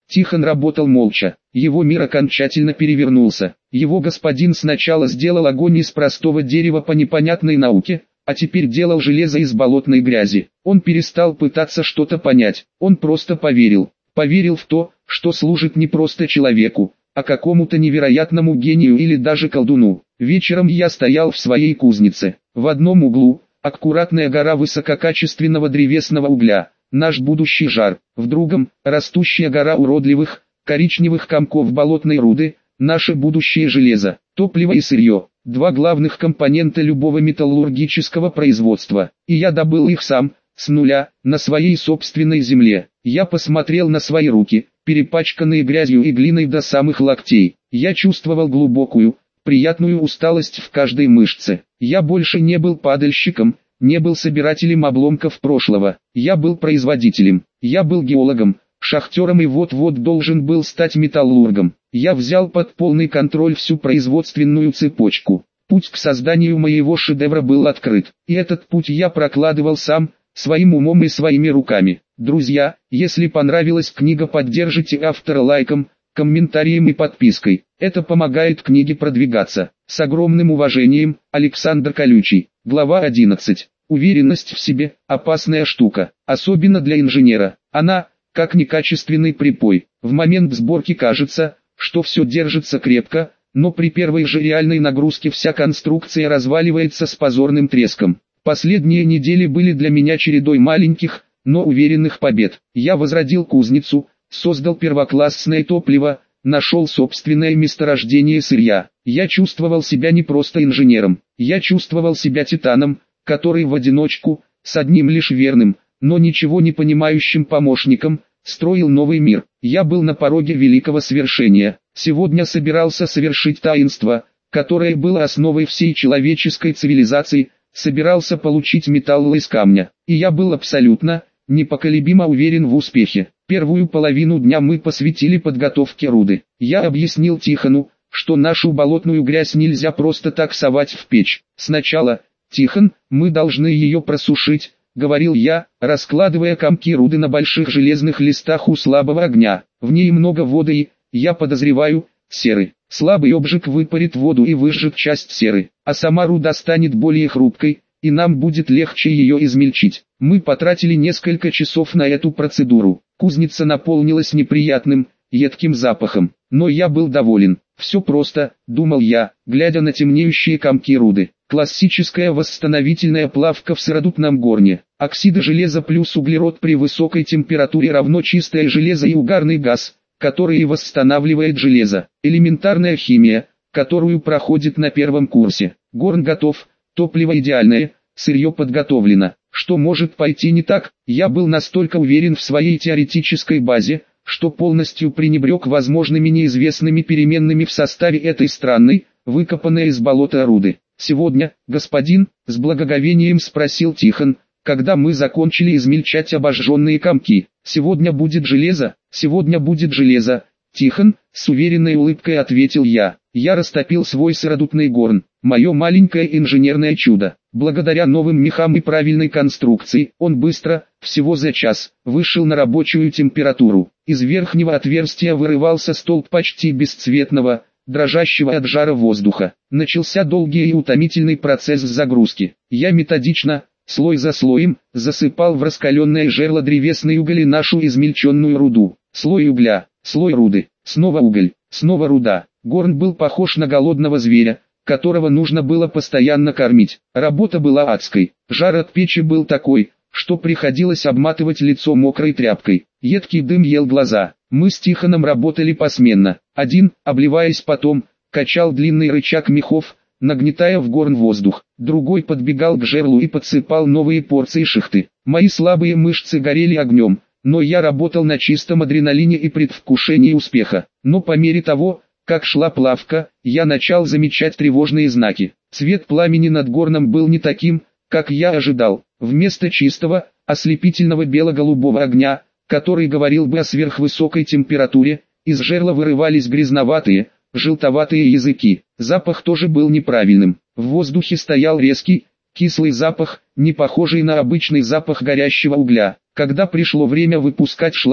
Тихон работал молча. Его мир окончательно перевернулся. Его господин сначала сделал огонь из простого дерева по непонятной науке, а теперь делал железо из болотной грязи. Он перестал пытаться что-то понять. Он просто поверил. Поверил в то, что служит не просто человеку, а какому-то невероятному гению или даже колдуну. Вечером я стоял в своей кузнице. В одном углу аккуратная гора высококачественного древесного угля, наш будущий жар. В другом растущая гора уродливых, коричневых комков болотной руды, наше будущее железо. Топливо и сырье – два главных компонента любого металлургического производства. И я добыл их сам, с нуля, на своей собственной земле. Я посмотрел на свои руки, перепачканные грязью и глиной до самых локтей. Я чувствовал глубокую, приятную усталость в каждой мышце. Я больше не был падальщиком, не был собирателем обломков прошлого. Я был производителем. Я был геологом, шахтером и вот-вот должен был стать металлургом. Я взял под полный контроль всю производственную цепочку. Путь к созданию моего шедевра был открыт. И этот путь я прокладывал сам, своим умом и своими руками. Друзья, если понравилась книга, поддержите автора лайком, комментарием и подпиской. Это помогает книге продвигаться. С огромным уважением, Александр Колючий. Глава 11. Уверенность в себе – опасная штука, особенно для инженера. Она, как некачественный припой. В момент сборки кажется, что все держится крепко, но при первой же реальной нагрузке вся конструкция разваливается с позорным треском. Последние недели были для меня чередой маленьких, но уверенных побед. Я возродил кузницу, создал первоклассное топливо, нашел собственное месторождение сырья. Я чувствовал себя не просто инженером, я чувствовал себя титаном, который в одиночку, с одним лишь верным, но ничего не понимающим помощником, строил новый мир. Я был на пороге великого свершения. Сегодня собирался совершить таинство, которое было основой всей человеческой цивилизации, собирался получить металл из камня. И я был абсолютно, непоколебимо уверен в успехе. Первую половину дня мы посвятили подготовке руды. Я объяснил Тихону, что нашу болотную грязь нельзя просто так совать в печь. Сначала, Тихон, мы должны ее просушить, говорил я, раскладывая комки руды на больших железных листах у слабого огня. В ней много воды и, я подозреваю, серы. Слабый обжиг выпарит воду и выжжет часть серы, а сама руда станет более хрупкой, и нам будет легче ее измельчить. Мы потратили несколько часов на эту процедуру. Кузница наполнилась неприятным, едким запахом, но я был доволен. Все просто, думал я, глядя на темнеющие комки руды. Классическая восстановительная плавка в сыродупном горне. Оксиды железа плюс углерод при высокой температуре равно чистое железо и угарный газ, который и восстанавливает железо. Элементарная химия, которую проходит на первом курсе. Горн готов, топливо идеальное, сырье подготовлено. Что может пойти не так? Я был настолько уверен в своей теоретической базе, что полностью пренебрег возможными неизвестными переменными в составе этой странной, выкопанной из болота руды. «Сегодня, господин?» – с благоговением спросил Тихон, когда мы закончили измельчать обожженные комки. «Сегодня будет железо, сегодня будет железо, Тихон», – с уверенной улыбкой ответил я. Я растопил свой сыродупный горн, мое маленькое инженерное чудо. Благодаря новым мехам и правильной конструкции, он быстро, всего за час, вышел на рабочую температуру. Из верхнего отверстия вырывался столб почти бесцветного, дрожащего от жара воздуха. Начался долгий и утомительный процесс загрузки. Я методично, слой за слоем, засыпал в раскаленное жерло древесной уголь и нашу измельченную руду. Слой угля, слой руды, снова уголь, снова руда. Горн был похож на голодного зверя, которого нужно было постоянно кормить. Работа была адской. Жар от печи был такой, что приходилось обматывать лицо мокрой тряпкой. Едкий дым ел глаза. Мы с Тихоном работали посменно. Один, обливаясь потом, качал длинный рычаг мехов, нагнетая в горн воздух. Другой подбегал к жерлу и подсыпал новые порции шихты. Мои слабые мышцы горели огнем, но я работал на чистом адреналине и предвкушении успеха. Но по мере того, как шла плавка, я начал замечать тревожные знаки. Цвет пламени над горном был не таким, как я ожидал. Вместо чистого, ослепительного бело-голубого огня, который говорил бы о сверхвысокой температуре, из жерла вырывались грязноватые, желтоватые языки. Запах тоже был неправильным. В воздухе стоял резкий, кислый запах, не похожий на обычный запах горящего угля. Когда пришло время выпускать шлак,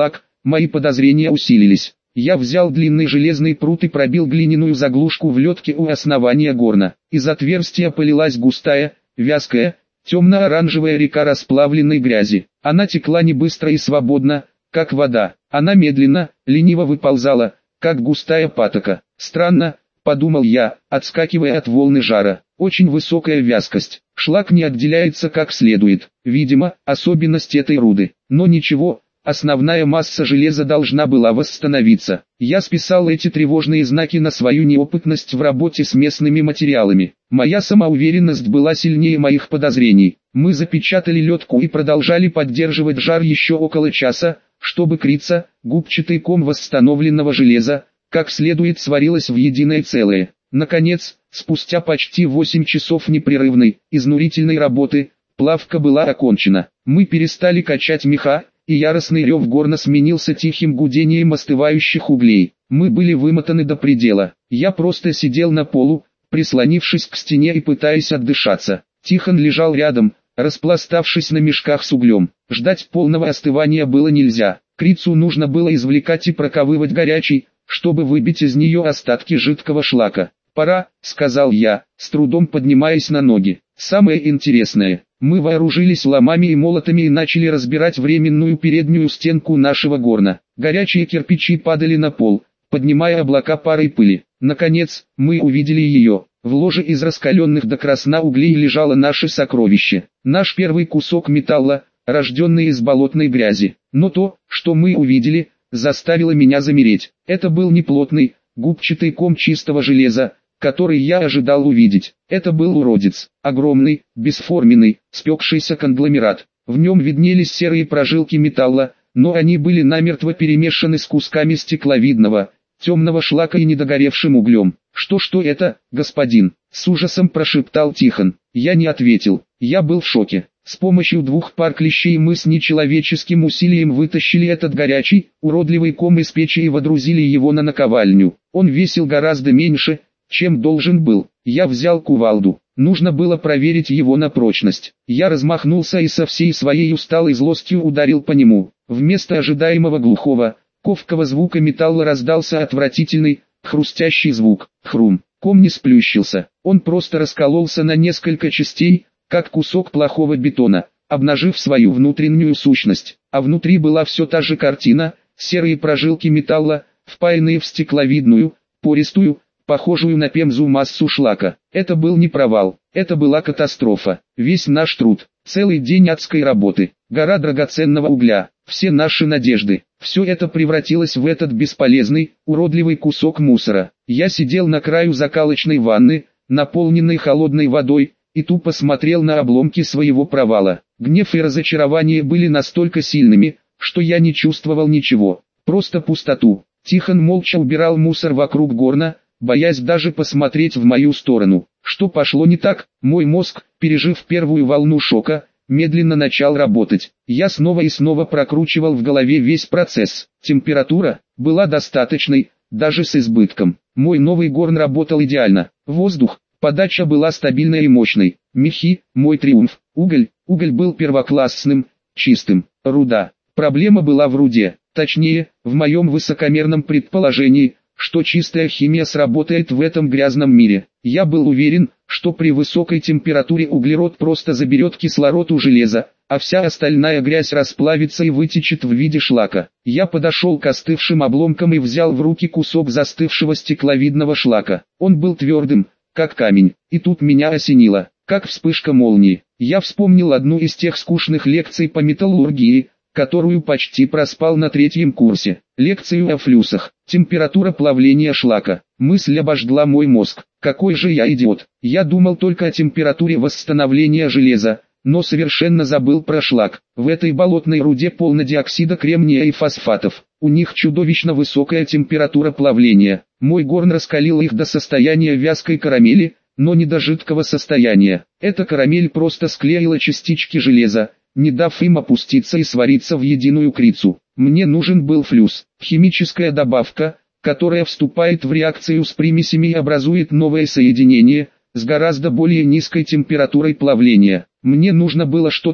Мои подозрения усилились. Я взял длинный железный прут и пробил глиняную заглушку в лётке у основания горна. Из отверстия полилась густая, вязкая, темно-оранжевая река расплавленной грязи. Она текла не быстро и свободно, как вода. Она медленно, лениво выползала, как густая патока. Странно, подумал я, отскакивая от волны жара. Очень высокая вязкость. Шлак не отделяется как следует. Видимо, особенность этой руды. Но ничего, основная масса железа должна была восстановиться. Я списал эти тревожные знаки на свою неопытность в работе с местными материалами. Моя самоуверенность была сильнее моих подозрений. Мы запечатали лётку и продолжали поддерживать жар еще около часа, чтобы крица, губчатый ком восстановленного железа, как следует сварилась в единое целое. Наконец, спустя почти 8 часов непрерывной, изнурительной работы, плавка была окончена. Мы перестали качать меха, и яростный рев горна сменился тихим гудением остывающих углей. Мы были вымотаны до предела. Я просто сидел на полу, прислонившись к стене и пытаясь отдышаться. Тихон лежал рядом, распластавшись на мешках с углем. Ждать полного остывания было нельзя. Крицу нужно было извлекать и проковывать горячей, чтобы выбить из нее остатки жидкого шлака. «Пора», — сказал я, с трудом поднимаясь на ноги. «Самое интересное, мы вооружились ломами и молотами и начали разбирать временную переднюю стенку нашего горна. Горячие кирпичи падали на пол, поднимая облака пара и пыли. Наконец, мы увидели ее. В ложе из раскаленных до красна углей лежало наше сокровище. Наш первый кусок металла, рожденный из болотной грязи. Но то, что мы увидели, заставило меня замереть. Это был не плотный, губчатый ком чистого железа, который я ожидал увидеть. Это был уродец, огромный, бесформенный, спекшийся конгломерат. В нем виднелись серые прожилки металла, но они были намертво перемешаны с кусками стекловидного, темного шлака и недогоревшим углем. Что это, господин?» — с ужасом прошептал Тихон. Я не ответил, я был в шоке. С помощью 2 пар клещей мы с нечеловеческим усилием вытащили этот горячий, уродливый ком из печи и водрузили его на наковальню. Он весил гораздо меньше, чем должен был. Я взял кувалду. Нужно было проверить его на прочность. Я размахнулся и со всей своей усталой злостью ударил по нему. Вместо ожидаемого глухого, ковкого звука металла раздался отвратительный, хрустящий звук. Хрум. Ком не сплющился. Он просто раскололся на несколько частей, как кусок плохого бетона, обнажив свою внутреннюю сущность. А внутри была все та же картина, серые прожилки металла, впаянные в стекловидную, пористую, похожую на пемзу массу шлака. Это был не провал, это была катастрофа. Весь наш труд, целый день адской работы, гора драгоценного угля, все наши надежды, все это превратилось в этот бесполезный, уродливый кусок мусора. Я сидел на краю закалочной ванны, наполненной холодной водой, и тупо смотрел на обломки своего провала. Гнев и разочарование были настолько сильными, что я не чувствовал ничего, просто пустоту. Тихон молча убирал мусор вокруг горна, боясь даже посмотреть в мою сторону. Что пошло не так? Мой мозг, пережив первую волну шока, медленно начал работать. Я снова и снова прокручивал в голове весь процесс. Температура была достаточной, даже с избытком. Мой новый горн работал идеально. Воздух, подача была стабильной и мощной. Мехи, мой триумф. Уголь был первоклассным, чистым. Руда. Проблема была в руде. Точнее, в моем высокомерном предположении, что чистая химия сработает в этом грязном мире. Я был уверен, что при высокой температуре углерод просто заберет кислород у железа, а вся остальная грязь расплавится и вытечет в виде шлака. Я подошел к остывшим обломкам и взял в руки кусок застывшего стекловидного шлака. Он был твердым, как камень, и тут меня осенило, как вспышка молнии. Я вспомнил одну из тех скучных лекций по металлургии, которую почти проспал на 3-м курсе. Лекцию о флюсах. Температура плавления шлака. Мысль обожгла мой мозг. Какой же я идиот. Я думал только о температуре восстановления железа, но совершенно забыл про шлак. В этой болотной руде полно диоксида кремния и фосфатов. У них чудовищно высокая температура плавления. Мой горн раскалил их до состояния вязкой карамели, но не до жидкого состояния. Эта карамель просто склеила частички железа, не дав им опуститься и свариться в единую крицу. Мне нужен был флюс, химическая добавка, которая вступает в реакцию с примесями и образует новое соединение, с гораздо более низкой температурой плавления. Мне нужно было что-то,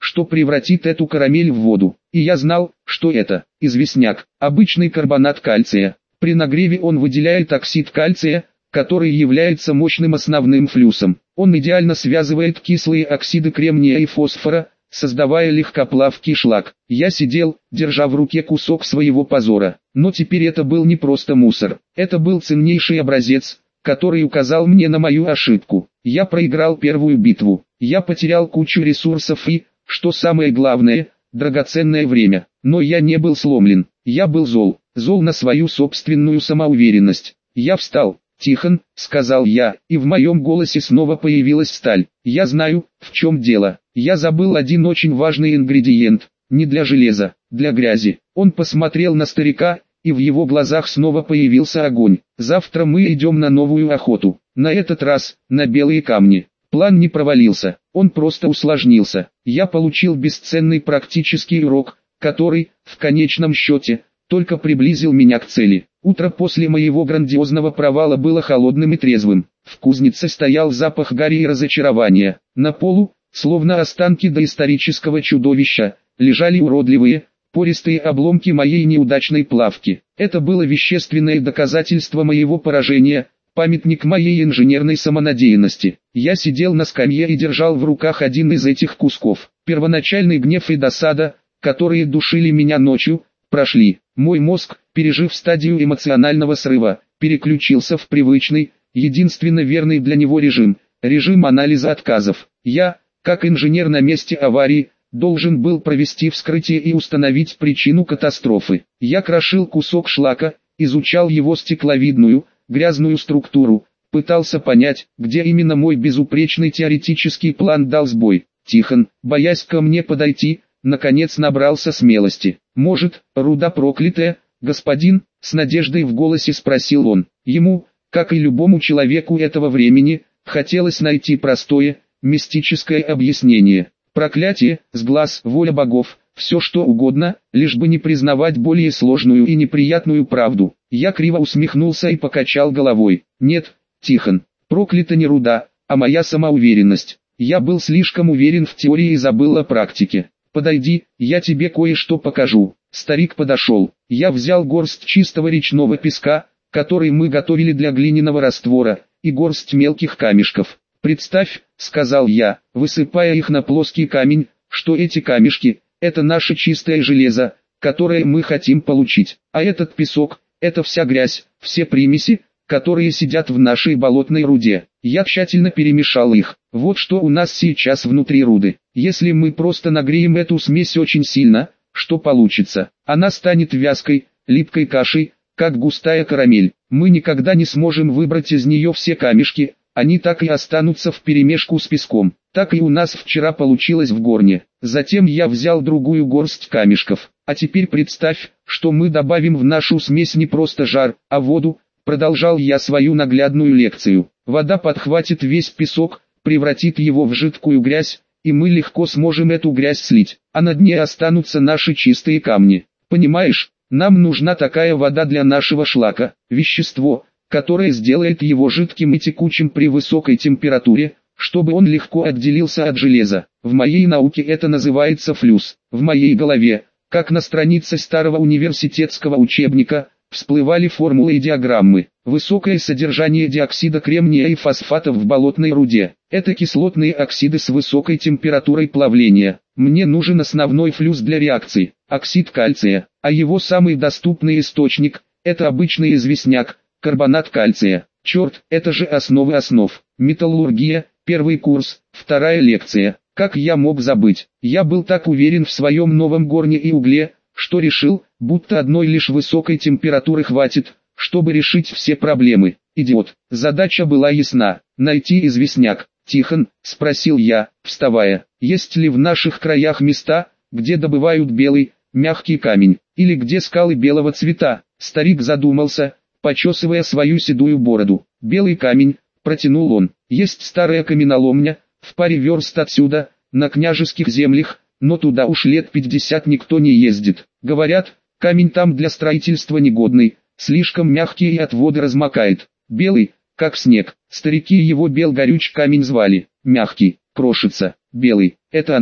что превратит эту карамель в воду. И я знал, что это известняк, обычный карбонат кальция. При нагреве он выделяет оксид кальция, который является мощным основным флюсом. Он идеально связывает кислые оксиды кремния и фосфора, создавая легкоплавкий шлак. Я сидел, держа в руке кусок своего позора. Но теперь это был не просто мусор. Это был ценнейший образец, который указал мне на мою ошибку. Я проиграл первую битву. Я потерял кучу ресурсов и, что самое главное, драгоценное время. Но я не был сломлен. Я был зол. Зол на свою собственную самоуверенность. Я встал. «Тихон», — сказал я, и в моем голосе снова появилась сталь. «Я знаю, в чем дело. Я забыл один очень важный ингредиент. Не для железа, для грязи». Он посмотрел на старика, и в его глазах снова появился огонь. «Завтра мы идем на новую охоту. На этот раз, на белые камни». План не провалился, он просто усложнился. Я получил бесценный практический урок, который, в конечном счете, только приблизил меня к цели. Утро после моего грандиозного провала было холодным и трезвым. В кузнице стоял запах гари и разочарования. На полу, словно останки доисторического чудовища, лежали уродливые, пористые обломки моей неудачной плавки. Это было вещественное доказательство моего поражения, памятник моей инженерной самонадеянности. Я сидел на скамье и держал в руках один из этих кусков. Первоначальный гнев и досада, которые душили меня ночью, прошли. Мой мозг, пережив стадию эмоционального срыва, переключился в привычный, единственно верный для него режим анализа отказов. Я, как инженер на месте аварии, должен был провести вскрытие и установить причину катастрофы. Я крошил кусок шлака, изучал его стекловидную, грязную структуру, пытался понять, где именно мой безупречный теоретический план дал сбой. Тихон, боясь ко мне подойти, наконец набрался смелости. «Может, руда проклятая, господин?» — с надеждой в голосе спросил он. Ему, как и любому человеку этого времени, хотелось найти простое, мистическое объяснение. Проклятие, сглаз, воля богов, все что угодно, лишь бы не признавать более сложную и неприятную правду. Я криво усмехнулся и покачал головой. «Нет, Тихон, проклята не руда, а моя самоуверенность. Я был слишком уверен в теории и забыл о практике. Подойди, я тебе кое-что покажу». Старик подошел. Я взял горсть чистого речного песка, который мы готовили для глиняного раствора, и горсть мелких камешков. «Представь», — сказал я, высыпая их на плоский камень, «что эти камешки — это наше чистое железо, которое мы хотим получить, а этот песок — это вся грязь, все примеси, которые сидят в нашей болотной руде. Я тщательно перемешал их. Вот что у нас сейчас внутри руды. Если мы просто нагреем эту смесь очень сильно, что получится? Она станет вязкой, липкой кашей, как густая карамель. Мы никогда не сможем выбрать из нее все камешки, они так и останутся вперемешку с песком. Так и у нас вчера получилось в горне. Затем я взял другую горсть камешков. А теперь представь, что мы добавим в нашу смесь не просто жар, а воду. Продолжал я свою наглядную лекцию. Вода подхватит весь песок, превратит его в жидкую грязь, и мы легко сможем эту грязь слить, а на дне останутся наши чистые камни. Понимаешь, нам нужна такая вода для нашего шлака, вещество, которое сделает его жидким и текучим при высокой температуре, чтобы он легко отделился от железа. В моей науке это называется флюс. В моей голове, как на странице старого университетского учебника, всплывали формулы и диаграммы. Высокое содержание диоксида кремния и фосфатов в болотной руде. Это кислотные оксиды с высокой температурой плавления. Мне нужен основной флюс для реакции, оксид кальция, а его самый доступный источник – это обычный известняк, карбонат кальция. Черт, это же основы основ. Металлургия, первый курс, вторая лекция. Как я мог забыть? Я был так уверен в своем новом горне и угле, что решил, будто одной лишь высокой температуры хватит, чтобы решить все проблемы. Идиот. Задача была ясна. Найти известняк. «Тихон», — спросил я, вставая, — «есть ли в наших краях места, где добывают белый, мягкий камень, или где скалы белого цвета?» Старик задумался, почесывая свою седую бороду. «Белый камень», — протянул он, — «есть старая каменоломня, в паре верст отсюда, на княжеских землях, но туда уж лет 50 никто не ездит. Говорят, камень там для строительства негодный, слишком мягкий и от воды размокает. Белый, как снег. Старики его Белгорюч камень звали. Мягкий, крошится. Белый, это оно.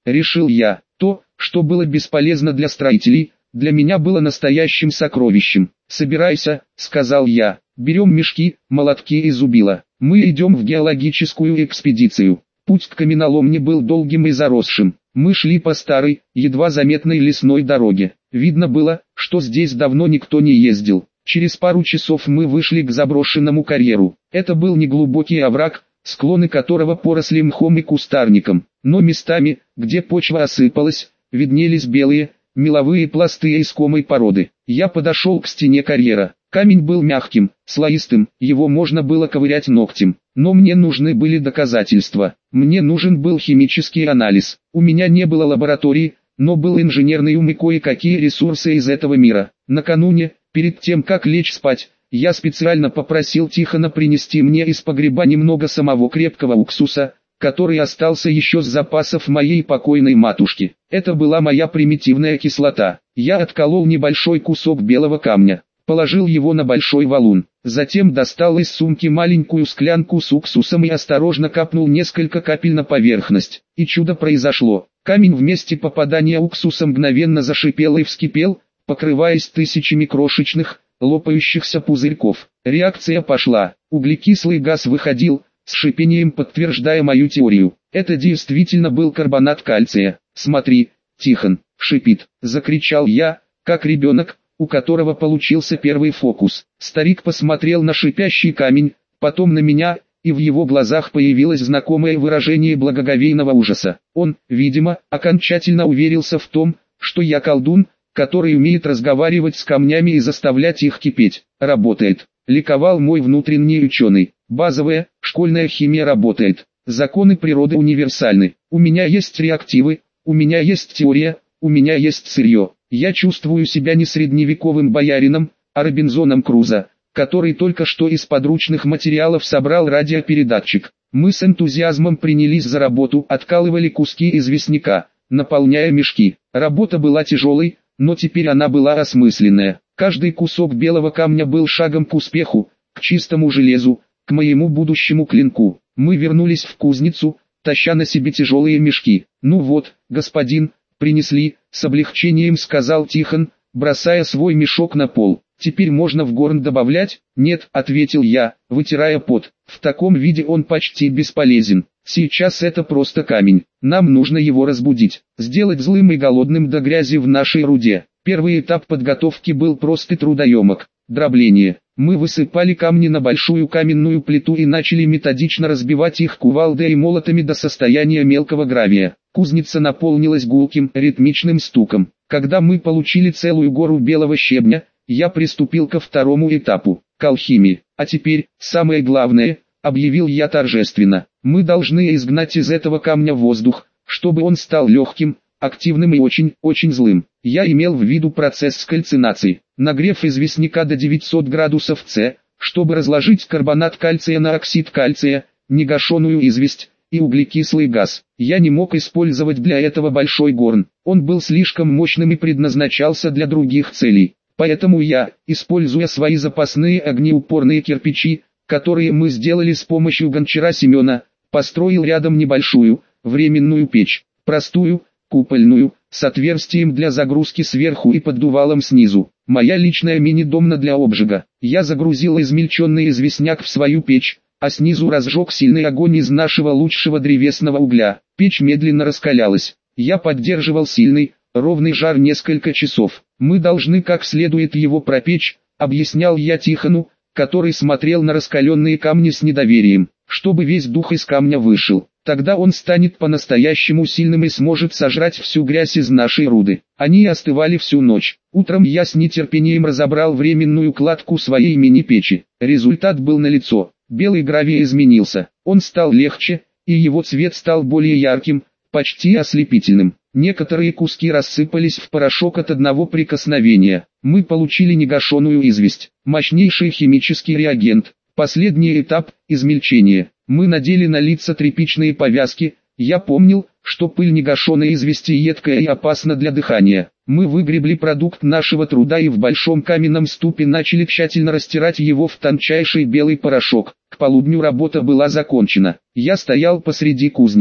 решил я. То, что было бесполезно для строителей, для меня было настоящим сокровищем. «Собирайся», — сказал я. «Берем мешки, молотки и зубила. Мы идем в геологическую экспедицию». Путь к каменоломне был долгим и заросшим. Мы шли по старой, едва заметной лесной дороге. Видно было, что здесь давно никто не ездил. Через пару часов мы вышли к заброшенному карьеру. Это был неглубокий овраг, склоны которого поросли мхом и кустарником. Но местами, где почва осыпалась, виднелись белые, меловые пласты искомой породы. Я подошел к стене карьера. Камень был мягким, слоистым, его можно было ковырять ногтем. Но мне нужны были доказательства. Мне нужен был химический анализ. У меня не было лаборатории, но был инженерный ум и кое-какие ресурсы из этого мира. Накануне, перед тем как лечь спать, я специально попросил Тихона принести мне из погреба немного самого крепкого уксуса, который остался еще с запасов моей покойной матушки. Это была моя примитивная кислота. Я отколол небольшой кусок белого камня, положил его на большой валун, затем достал из сумки маленькую склянку с уксусом и осторожно капнул несколько капель на поверхность. И чудо произошло. Камень в месте попадания уксуса мгновенно зашипел и вскипел, покрываясь тысячами крошечных, лопающихся пузырьков. Реакция пошла. Углекислый газ выходил, с шипением подтверждая мою теорию. Это действительно был карбонат кальция. «Смотри, Тихон, шипит!» — закричал я, как ребенок, у которого получился первый фокус. Старик посмотрел на шипящий камень, потом на меня, и в его глазах появилось знакомое выражение благоговейного ужаса. Он, видимо, окончательно уверился в том, что я колдун, который умеет разговаривать с камнями и заставлять их кипеть. «Работает!» — ликовал мой внутренний ученый. «Базовая, школьная химия работает. Законы природы универсальны. У меня есть реактивы, у меня есть теория, у меня есть сырье. Я чувствую себя не средневековым боярином, а Робинзоном Крузо, который только что из подручных материалов собрал радиопередатчик». Мы с энтузиазмом принялись за работу, откалывали куски известняка, наполняя мешки. Работа была тяжелой, но теперь она была осмысленная. Каждый кусок белого камня был шагом к успеху, к чистому железу, к моему будущему клинку. Мы вернулись в кузницу, таща на себе тяжелые мешки. «Ну вот, господин, принесли», — с облегчением сказал Тихон, бросая свой мешок на пол. «Теперь можно в горн добавлять?» «Нет», — ответил я, вытирая пот. «В таком виде он почти бесполезен. Сейчас это просто камень. Нам нужно его разбудить, сделать злым и голодным до грязи в нашей руде». Первый этап подготовки был прост и трудоемок. Дробление. Мы высыпали камни на большую каменную плиту и начали методично разбивать их кувалдой и молотами до состояния мелкого гравия. Кузница наполнилась гулким, ритмичным стуком. Когда мы получили целую гору белого щебня, я приступил ко второму этапу – к алхимии. «А теперь, самое главное», – объявил я торжественно, – «мы должны изгнать из этого камня воздух, чтобы он стал легким, активным и очень злым». Я имел в виду процесс кальцинации. Нагрев известняка до 900 градусов С, чтобы разложить карбонат кальция на оксид кальция, негашенную известь и углекислый газ. Я не мог использовать для этого большой горн. Он был слишком мощным и предназначался для других целей. Поэтому я, используя свои запасные огнеупорные кирпичи, которые мы сделали с помощью гончара Семена, построил рядом небольшую, временную печь. Простую, купольную, с отверстием для загрузки сверху и поддувалом снизу. Моя личная мини-домна для обжига. Я загрузил измельченный известняк в свою печь, а снизу разжег сильный огонь из нашего лучшего древесного угля. Печь медленно раскалялась. Я поддерживал сильный, ровный жар несколько часов. «Мы должны как следует его пропечь», — объяснял я Тихону, который смотрел на раскаленные камни с недоверием, «чтобы весь дух из камня вышел. Тогда он станет по-настоящему сильным и сможет сожрать всю грязь из нашей руды». Они остывали всю ночь. Утром я с нетерпением разобрал временную кладку своей мини-печи. Результат был налицо. Белый гравий изменился. Он стал легче, и его цвет стал более ярким, почти ослепительным. Некоторые куски рассыпались в порошок от одного прикосновения. Мы получили негашенную известь. Мощнейший химический реагент. Последний этап – измельчение. Мы надели на лица тряпичные повязки. Я помнил, что пыль негашенной извести едкая и опасна для дыхания. Мы выгребли продукт нашего труда и в большом каменном ступе начали тщательно растирать его в тончайший белый порошок. К полудню работа была закончена. Я стоял посреди кузницы.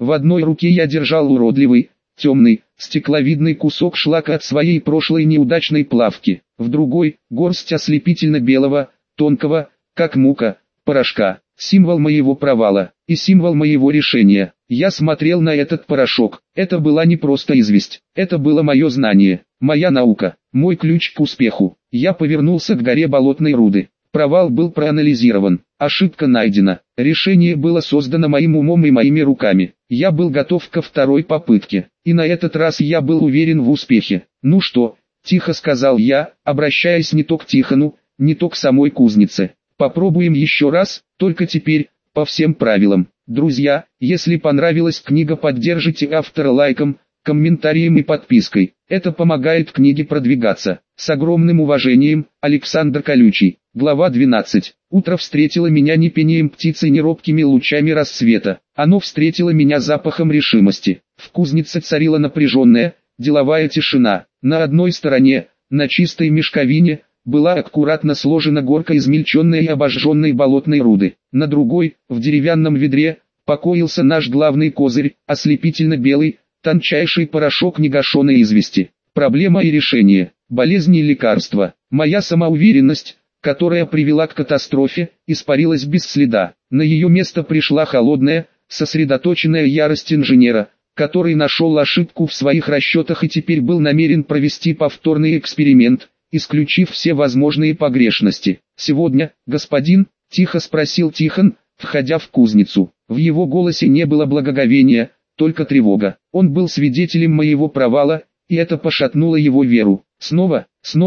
В одной руке я держал уродливый, темный, стекловидный кусок шлака от своей прошлой неудачной плавки, в другой – горсть ослепительно-белого, тонкого, как мука, порошка, символ моего провала и символ моего решения. Я смотрел на этот порошок, это была не просто известь, это было мое знание, моя наука, мой ключ к успеху. Я повернулся к горе болотной руды. Провал был проанализирован, ошибка найдена, решение было создано моим умом и моими руками. Я был готов ко второй попытке, и на этот раз я был уверен в успехе. «Ну что?» – тихо сказал я, обращаясь не то к Тихону, не то к самой кузнице. «Попробуем еще раз, только теперь, по всем правилам». Друзья, если понравилась книга, поддержите автора лайком, комментарием и подпиской. Это помогает книге продвигаться. С огромным уважением, Александр Колючий. Глава 12. Утро встретило меня не пением птицы, не робкими лучами рассвета. Оно встретило меня запахом решимости. В кузнице царила напряженная, деловая тишина. На одной стороне, на чистой мешковине, была аккуратно сложена горка измельченной и обожженной болотной руды. На другой, в деревянном ведре, покоился наш главный козырь, ослепительно-белый, тончайший порошок негашенной извести. Проблема и решение, болезни и лекарства. Моя самоуверенность, которая привела к катастрофе, испарилась без следа. На ее место пришла холодная, сосредоточенная ярость инженера, который нашел ошибку в своих расчетах и теперь был намерен провести повторный эксперимент, исключив все возможные погрешности. «Сегодня, господин?» – тихо спросил Тихон, входя в кузницу. В его голосе не было благоговения, только тревога. Он был свидетелем моего провала, и это пошатнуло его веру. «Снова,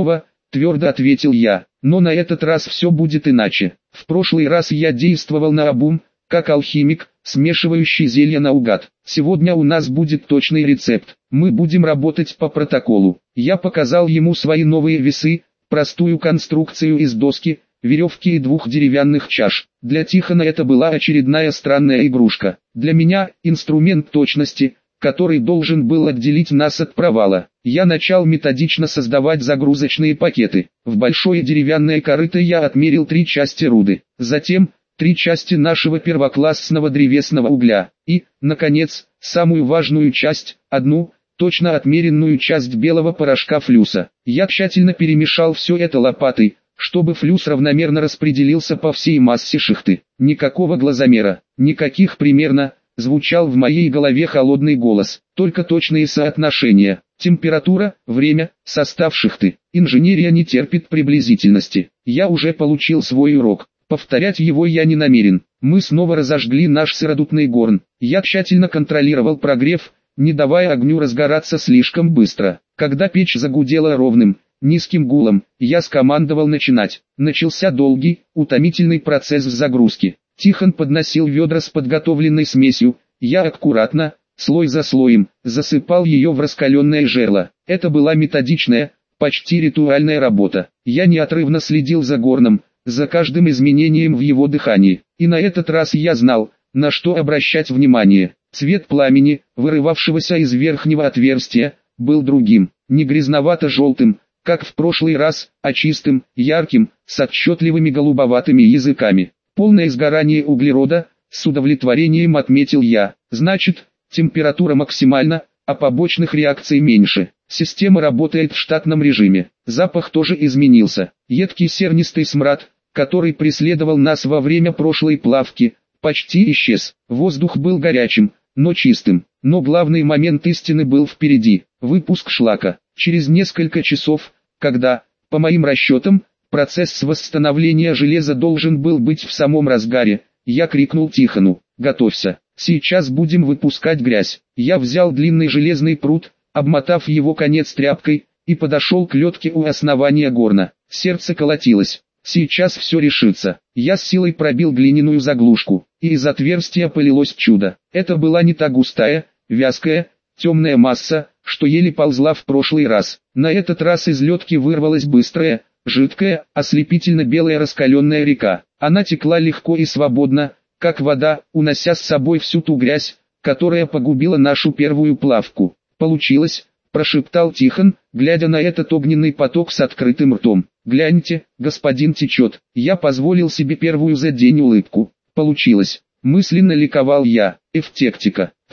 твердо ответил я, но на этот раз все будет иначе. В прошлый раз я действовал наобум, как алхимик, смешивающий зелья наугад. Сегодня у нас будет точный рецепт. Мы будем работать по протоколу». Я показал ему свои новые весы, простую конструкцию из доски, веревки и двух деревянных чаш. Для Тихона это была очередная странная игрушка. Для меня – инструмент точности, который должен был отделить нас от провала. Я начал методично создавать загрузочные пакеты. В большое деревянное корыто я отмерил 3 части руды. Затем 3 части нашего первоклассного древесного угля. И, наконец, самую важную часть, одну, точно отмеренную часть белого порошка флюса. Я тщательно перемешал все это лопатой, чтобы флюс равномерно распределился по всей массе шихты. Никакого глазомера, никаких примерно, звучал в моей голове холодный голос, только точные соотношения. Температура, время, состав шихты. Инженерия не терпит приблизительности. Я уже получил свой урок. Повторять его я не намерен. Мы снова разожгли наш сыродутный горн. Я тщательно контролировал прогрев, не давая огню разгораться слишком быстро. Когда печь загудела ровным, низким гулом, я скомандовал начинать. Начался долгий, утомительный процесс загрузки. Тихон подносил ведра с подготовленной смесью, я аккуратно, слой за слоем, засыпал ее в раскаленное жерло. Это была методичная, почти ритуальная работа. Я неотрывно следил за горном, за каждым изменением в его дыхании. И на этот раз я знал, на что обращать внимание. Цвет пламени, вырывавшегося из верхнего отверстия, был другим, не грязновато-желтым, как в прошлый раз, а чистым, ярким, с отчетливыми голубоватыми языками. Полное сгорание углерода, с удовлетворением отметил я. Значит, температура максимальна, а побочных реакций меньше. Система работает в штатном режиме. Запах тоже изменился. Едкий сернистый смрад, который преследовал нас во время прошлой плавки, почти исчез. Воздух был горячим, но чистым. Но главный момент истины был впереди. Выпуск шлака. Через несколько часов, когда, по моим расчетам, процесс восстановления железа должен был быть в самом разгаре, я крикнул Тихону: «Готовься, сейчас будем выпускать грязь». Я взял длинный железный прут, обмотав его конец тряпкой, и подошел к ледке у основания горна. Сердце колотилось. Сейчас все решится. Я с силой пробил глиняную заглушку, и из отверстия полилось чудо. Это была не та густая, вязкая, темная масса, что еле ползла в прошлый раз. На этот раз из ледки вырвалась быстрая, жидкая, ослепительно-белая раскаленная река. Она текла легко и свободно, как вода, унося с собой всю ту грязь, которая погубила нашу первую плавку. «Получилось», – прошептал Тихон, глядя на этот огненный поток с открытым ртом. «Гляньте, господин течет». Я позволил себе первую за день улыбку. «Получилось», – мысленно ликовал я. Эфтектика.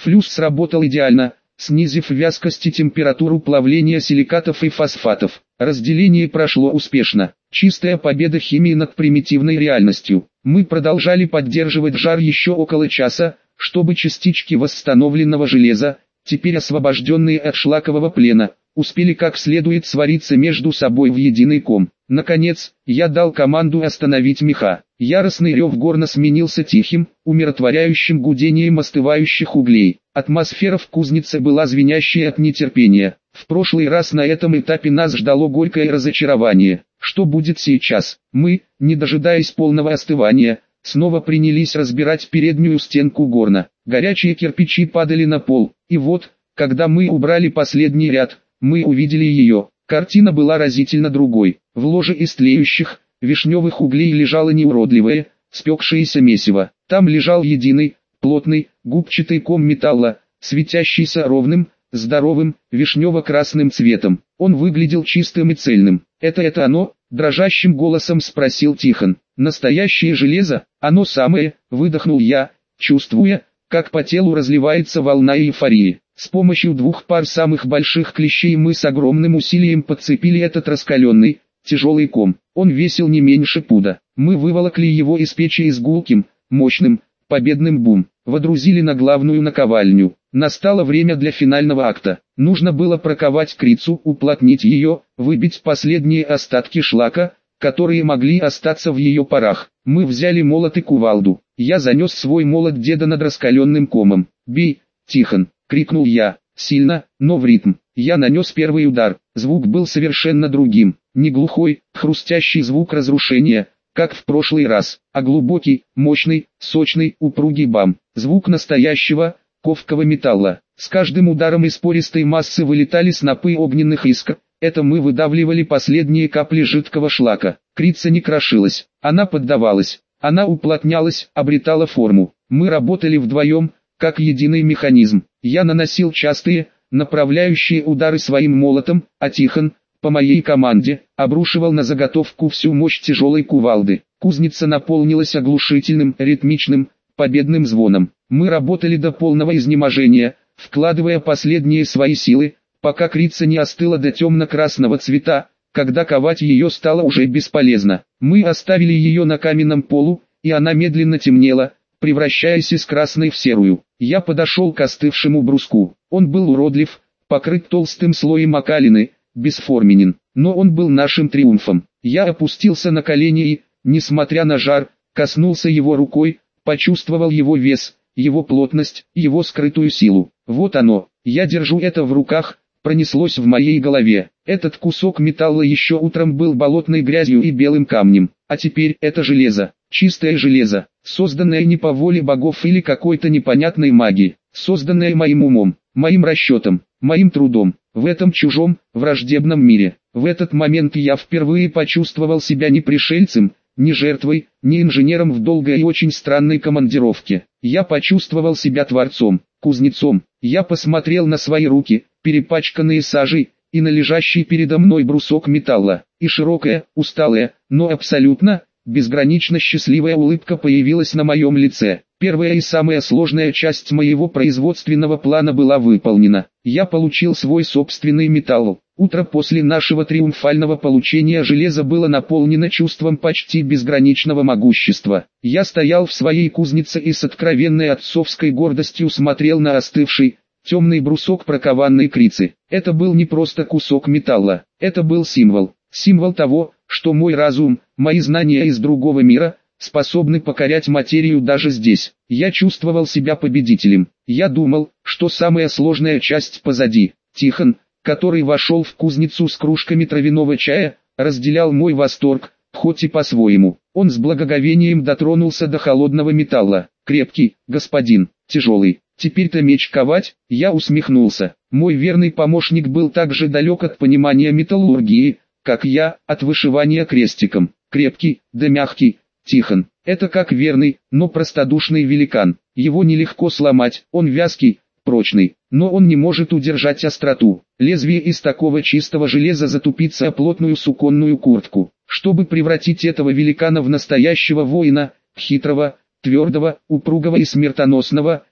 Флюс сработал идеально, снизив вязкость и температуру плавления силикатов и фосфатов. Разделение прошло успешно. Чистая победа химии над примитивной реальностью. Мы продолжали поддерживать жар еще около часа, чтобы частички восстановленного железа, теперь освобожденные от шлакового плена, успели как следует свариться между собой в единый ком. Наконец, я дал команду остановить меха. Яростный рев горна сменился тихим, умиротворяющим гудением остывающих углей. Атмосфера в кузнице была звенящей от нетерпения. В прошлый раз на этом этапе нас ждало горькое разочарование. Что будет сейчас? Мы, не дожидаясь полного остывания, снова принялись разбирать переднюю стенку горна. Горячие кирпичи падали на пол, и вот, когда мы убрали последний ряд, мы увидели ее. Картина была разительно другой. В ложе из тлеющих, вишневых углей лежало неуродливое, спекшееся месиво. Там лежал единый, плотный, губчатый ком металла, светящийся ровным, здоровым, вишнево-красным цветом. Он выглядел чистым и цельным. «Это оно?» – дрожащим голосом спросил Тихон. «Настоящее железо? Оно самое», – выдохнул я, чувствуя, как по телу разливается волна эйфории. С помощью двух пар самых больших клещей мы с огромным усилием подцепили этот раскаленный, тяжелый ком. Он весил не меньше пуда. Мы выволокли его из печи с гулким, мощным, победным бум. Водрузили на главную наковальню. Настало время для финального акта. Нужно было проковать крицу, уплотнить ее, выбить последние остатки шлака, которые могли остаться в ее парах. Мы взяли молот и кувалду. Я занес свой молот деда над раскаленным комом. «Бей, Тихон!» — крикнул я. Сильно, но в ритм. Я нанес первый удар. Звук был совершенно другим. Не глухой, хрустящий звук разрушения, как в прошлый раз, а глубокий, мощный, сочный, упругий бам. Звук настоящего, ковкого металла. С каждым ударом из пористой массы вылетали снопы огненных искр. Это мы выдавливали последние капли жидкого шлака. Крица не крошилась, она поддавалась, она уплотнялась, обретала форму. Мы работали вдвоем, как единый механизм. Я наносил частые, направляющие удары своим молотом, а Тихон, по моей команде, обрушивал на заготовку всю мощь тяжелой кувалды. Кузница наполнилась оглушительным, ритмичным, победным звоном. Мы работали до полного изнеможения, вкладывая последние свои силы, пока крица не остыла до темно-красного цвета, когда ковать ее стало уже бесполезно. Мы оставили ее на каменном полу, и она медленно темнела, превращаясь из красной в серую. Я подошел к остывшему бруску. Он был уродлив, покрыт толстым слоем окалины, бесформенен, но он был нашим триумфом. Я опустился на колени и, несмотря на жар, коснулся его рукой, почувствовал его вес, его плотность, его скрытую силу. Вот оно, я держу это в руках, пронеслось в моей голове. Этот кусок металла еще утром был болотной грязью и белым камнем, а теперь это железо, чистое железо, созданное не по воле богов или какой-то непонятной магии, созданное моим умом, моим расчетом, моим трудом, в этом чужом, враждебном мире. В этот момент я впервые почувствовал себя не пришельцем, не жертвой, не инженером в долгой и очень странной командировке. Я почувствовал себя творцом, кузнецом. Я посмотрел на свои руки, перепачканные сажей, и на лежащий передо мной брусок металла, и широкая, усталая, но абсолютно, безгранично счастливая улыбка появилась на моем лице. Первая и самая сложная часть моего производственного плана была выполнена. Я получил свой собственный металл. Утро после нашего триумфального получения железа было наполнено чувством почти безграничного могущества. Я стоял в своей кузнице и с откровенной отцовской гордостью смотрел на остывший, темный брусок прокованной крицы. Это был не просто кусок металла, это был символ. Символ того, что мой разум, мои знания из другого мира, способны покорять материю даже здесь. Я чувствовал себя победителем. Я думал, что самая сложная часть позади. Тихон, который вошел в кузницу с кружками травяного чая, разделял мой восторг, хоть и по-своему. Он с благоговением дотронулся до холодного металла. «Крепкий, господин, тяжелый. Теперь-то меч ковать?» Я усмехнулся. Мой верный помощник был так же далек от понимания металлургии, как я, от вышивания крестиком. Крепкий, да мягкий. Тихон, это как верный, но простодушный великан. Его нелегко сломать, он вязкий, прочный, но он не может удержать остроту. Лезвие из такого чистого железа затупится о плотную суконную куртку. Чтобы превратить этого великана в настоящего воина, хитрого, твердого, упругого и смертоносного,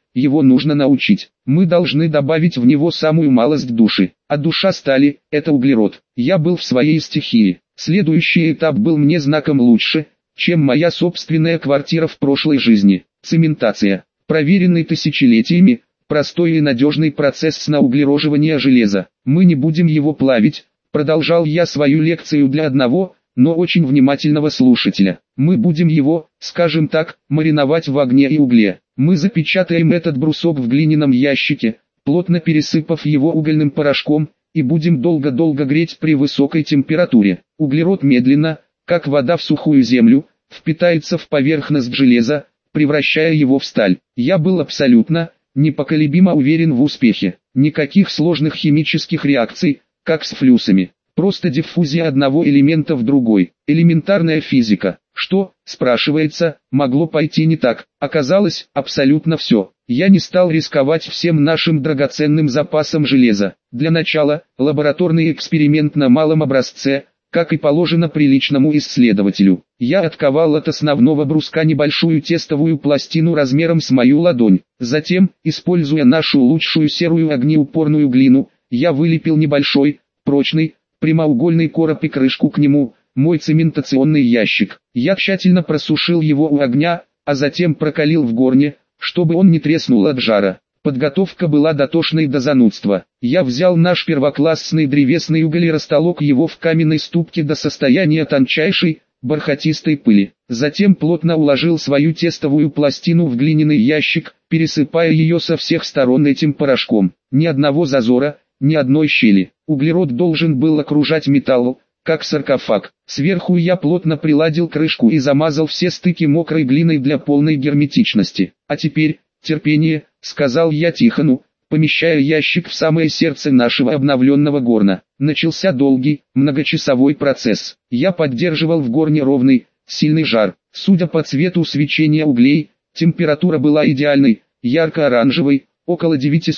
его нужно научить. Мы должны добавить в него самую малость души. А душа стали – это углерод. Я был в своей стихии. Следующий этап был мне знаком лучше, чем моя собственная квартира в прошлой жизни. Цементация. Проверенный тысячелетиями, простой и надежный процесс науглероживания железа. Мы не будем его плавить, продолжал я свою лекцию для одного, но очень внимательного слушателя. Мы будем его, скажем так, мариновать в огне и угле. Мы запечатаем этот брусок в глиняном ящике, плотно пересыпав его угольным порошком, и будем долго-долго греть при высокой температуре. Углерод медленно, как вода в сухую землю, впитается в поверхность железа, превращая его в сталь. Я был абсолютно, непоколебимо уверен в успехе. Никаких сложных химических реакций, как с флюсами. Просто диффузия одного элемента в другой. Элементарная физика. Что, спрашивается, могло пойти не так? Оказалось, абсолютно все. Я не стал рисковать всем нашим драгоценным запасом железа. Для начала, лабораторный эксперимент на малом образце, как и положено приличному исследователю. Я отковал от основного бруска небольшую тестовую пластину размером с мою ладонь. Затем, используя нашу лучшую серую огнеупорную глину, я вылепил небольшой, прочный, прямоугольный короб и крышку к нему, мой цементационный ящик. Я тщательно просушил его у огня, а затем прокалил в горне, чтобы он не треснул от жара. Подготовка была дотошной до занудства. Я взял наш первоклассный древесный уголь и растолок его в каменной ступке до состояния тончайшей, бархатистой пыли. Затем плотно уложил свою тестовую пластину в глиняный ящик, пересыпая ее со всех сторон этим порошком. Ни одного зазора, ни одной щели. Углерод должен был окружать металл, как саркофаг. Сверху я плотно приладил крышку и замазал все стыки мокрой глиной для полной герметичности. А теперь, терпение, сказал я Тихону, помещая ящик в самое сердце нашего обновленного горна. Начался долгий, многочасовой процесс. Я поддерживал в горне ровный, сильный жар. Судя по цвету свечения углей, температура была идеальной, ярко-оранжевой, около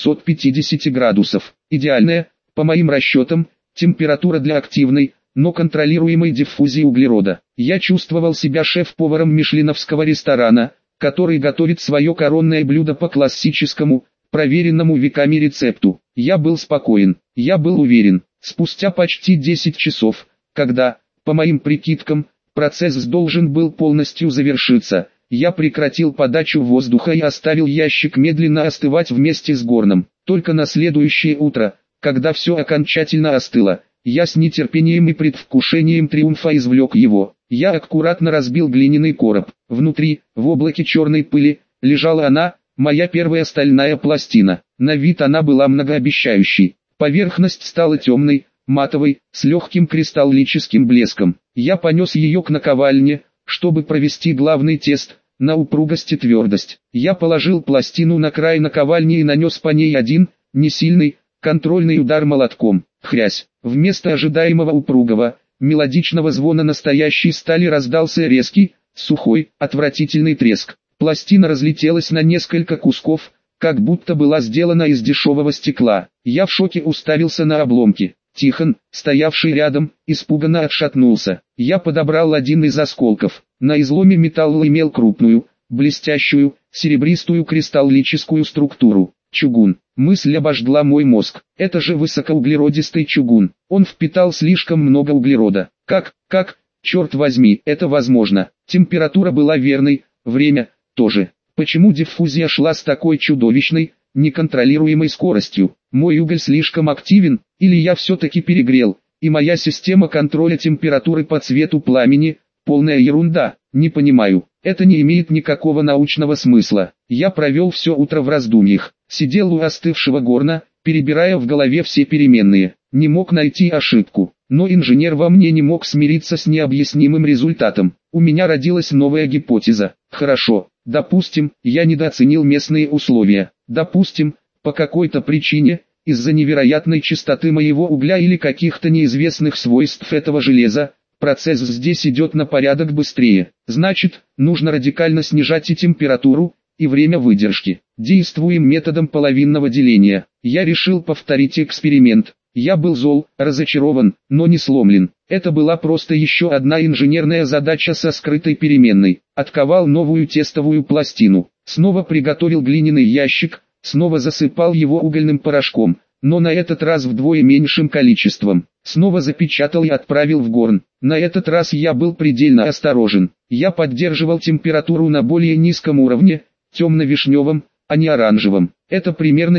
950 градусов. Идеальная, по моим расчетам, температура для активной, но контролируемой диффузии углерода. Я чувствовал себя шеф-поваром мишленовского ресторана, который готовит свое коронное блюдо по классическому, проверенному веками рецепту. Я был спокоен, я был уверен. Спустя почти 10 часов, когда, по моим прикидкам, процесс должен был полностью завершиться, я прекратил подачу воздуха и оставил ящик медленно остывать вместе с горном. Только на следующее утро, когда все окончательно остыло, я с нетерпением и предвкушением триумфа извлек его. Я аккуратно разбил глиняный короб. Внутри, в облаке черной пыли, лежала она, моя первая стальная пластина. На вид она была многообещающей. Поверхность стала темной, матовой, с легким кристаллическим блеском. Я понес ее к наковальне, чтобы провести главный тест, на упругость и твердость. Я положил пластину на край наковальни и нанес по ней один, несильный, контрольный удар молотком. Хрясь. Вместо ожидаемого упругого, мелодичного звона настоящей стали раздался резкий, сухой, отвратительный треск. Пластина разлетелась на несколько кусков, как будто была сделана из дешевого стекла. Я в шоке уставился на обломки. Тихон, стоявший рядом, испуганно отшатнулся. Я подобрал один из осколков. На изломе металл имел крупную, блестящую, серебристую кристаллическую структуру. Чугун. Мысль обожгла мой мозг. Это же высокоуглеродистый чугун. Он впитал слишком много углерода. Как, черт возьми, это возможно? Температура была верной, время тоже. Почему диффузия шла с такой чудовищной, неконтролируемой скоростью? Мой уголь слишком активен, или я все-таки перегрел, и моя система контроля температуры по цвету пламени – полная ерунда? Не понимаю. Это не имеет никакого научного смысла. Я провел все утро в раздумьях. Сидел у остывшего горна, перебирая в голове все переменные. Не мог найти ошибку. Но инженер во мне не мог смириться с необъяснимым результатом. У меня родилась новая гипотеза. Хорошо, допустим, я недооценил местные условия. Допустим, по какой-то причине, из-за невероятной чистоты моего угля или каких-то неизвестных свойств этого железа, процесс здесь идет на порядок быстрее. Значит, нужно радикально снижать и температуру, и время выдержки. Действуем методом половинного деления. Я решил повторить эксперимент. Я был зол, разочарован, но не сломлен. Это была просто еще одна инженерная задача со скрытой переменной. Отковал новую тестовую пластину. Снова приготовил глиняный ящик, снова засыпал его угольным порошком, но на этот раз вдвое меньшим количеством. Снова запечатал и отправил в горн. На этот раз я был предельно осторожен. Я поддерживал температуру на более низком уровне, темно-вишневом, а не оранжевом. Это примерно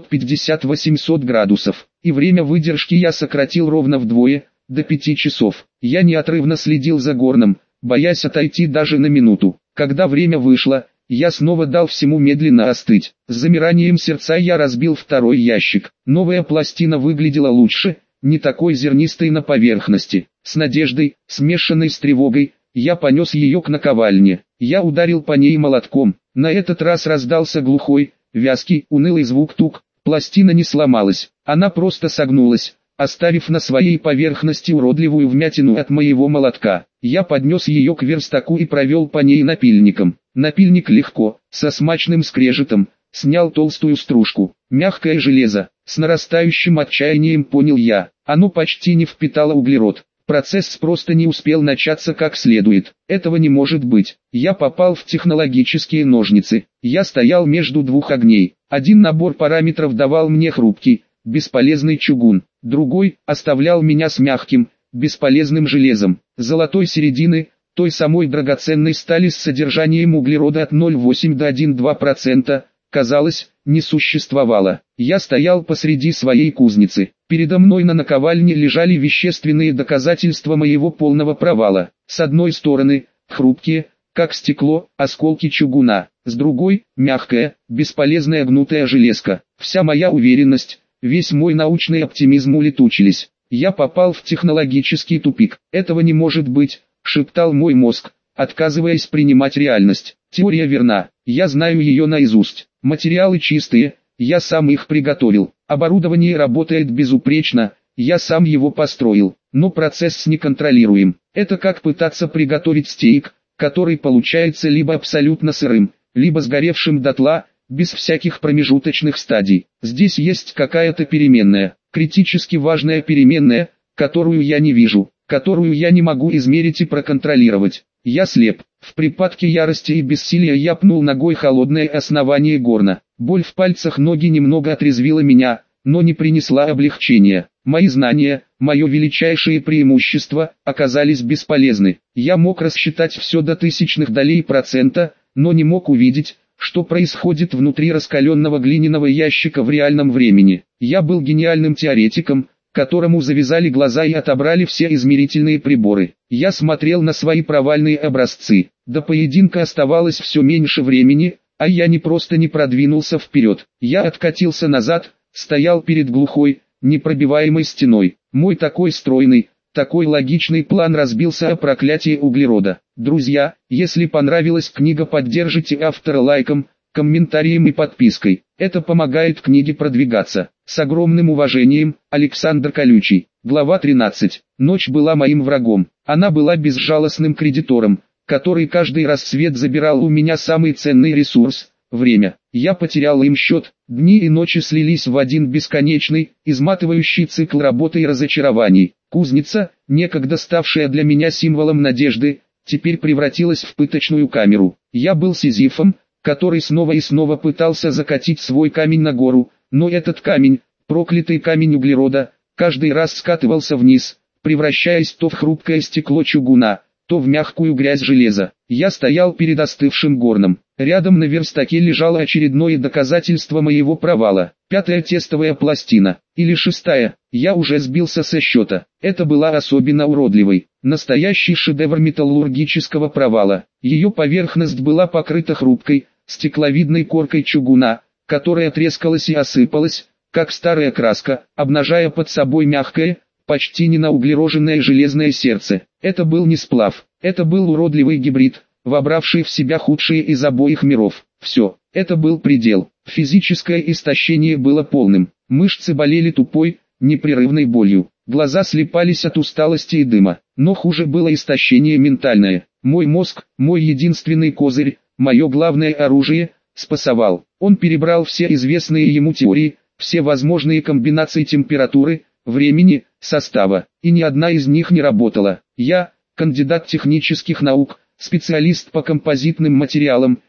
750-800 градусов. И время выдержки я сократил ровно вдвое, до 5 часов. Я неотрывно следил за горном, боясь отойти даже на минуту. Когда время вышло, я снова дал всему медленно остыть. С замиранием сердца я разбил второй ящик. Новая пластина выглядела лучше, не такой зернистой на поверхности. С надеждой, смешанной с тревогой, я понес ее к наковальне. Я ударил по ней молотком. На этот раз раздался глухой, вязкий, унылый звук тук. Пластина не сломалась, она просто согнулась, оставив на своей поверхности уродливую вмятину от моего молотка. Я поднес ее к верстаку и провел по ней напильником. Напильник легко, со смачным скрежетом, снял толстую стружку. Мягкое железо, с нарастающим отчаянием понял я, оно почти не впитало углерод. Процесс просто не успел начаться как следует. Этого не может быть. Я попал в технологические ножницы. Я стоял между двух огней. Один набор параметров давал мне хрупкий, бесполезный чугун. Другой оставлял меня с мягким, бесполезным железом. Золотой середины, той самой драгоценной стали с содержанием углерода от 0,8 до 1,2%, казалось, не существовало. Я стоял посреди своей кузницы. Передо мной на наковальне лежали вещественные доказательства моего полного провала. С одной стороны, хрупкие, как стекло, осколки чугуна. С другой, мягкая, бесполезная гнутая железка. Вся моя уверенность, весь мой научный оптимизм улетучились. Я попал в технологический тупик. Этого не может быть, шептал мой мозг, отказываясь принимать реальность. Теория верна, я знаю ее наизусть. Материалы чистые, я сам их приготовил. Оборудование работает безупречно, я сам его построил. Но процесс неконтролируем. Это как пытаться приготовить стейк, который получается либо абсолютно сырым, либо сгоревшим дотла, без всяких промежуточных стадий. Здесь есть какая-то переменная, критически важная переменная, которую я не вижу, которую я не могу измерить и проконтролировать. Я слеп. В припадке ярости и бессилия я пнул ногой холодное основание горна. Боль в пальцах ноги немного отрезвила меня, но не принесла облегчения. Мои знания, мое величайшее преимущество, оказались бесполезны. Я мог рассчитать все до тысячных долей процента, но не мог увидеть, что происходит внутри раскаленного глиняного ящика в реальном времени. Я был гениальным теоретиком, которому завязали глаза и отобрали все измерительные приборы. Я смотрел на свои провальные образцы. До поединка оставалось все меньше времени, а я не просто не продвинулся вперед. Я откатился назад, стоял перед глухой, непробиваемой стеной. Мой такой стройный, такой логичный план разбился о проклятии углерода. Друзья, если понравилась книга, поддержите автора лайком, комментарием и подпиской. Это помогает книге продвигаться. С огромным уважением, Александр Колючий. Глава 13. Ночь была моим врагом. Она была безжалостным кредитором, который каждый рассвет забирал у меня самый ценный ресурс – время. Я потерял им счет, дни и ночи слились в один бесконечный, изматывающий цикл работы и разочарований. Кузница, некогда ставшая для меня символом надежды, теперь превратилась в пыточную камеру. Я был Сизифом, который снова и снова пытался закатить свой камень на гору, но этот камень, проклятый камень углерода, каждый раз скатывался вниз, превращаясь то в хрупкое стекло чугуна, то в мягкую грязь железа. Я стоял перед остывшим горном. Рядом на верстаке лежало очередное доказательство моего провала. 5-я тестовая пластина, или 6-я, я уже сбился со счета. Это была особенно уродливой, настоящий шедевр металлургического провала. Ее поверхность была покрыта хрупкой, стекловидной коркой чугуна, которая трескалась и осыпалась, как старая краска, обнажая под собой мягкое, почти не науглероженное железное сердце. Это был не сплав, это был уродливый гибрид, вобравший в себя худшие из обоих миров. Все, это был предел. Физическое истощение было полным. Мышцы болели тупой, непрерывной болью. Глаза слипались от усталости и дыма. Но хуже было истощение ментальное. Мой мозг, мой единственный козырь, мое главное оружие, спасовал. Он перебрал все известные ему теории, все возможные комбинации температуры, времени, состава, и ни одна из них не работала. Я, кандидат технических наук, специалист по композитным материалам,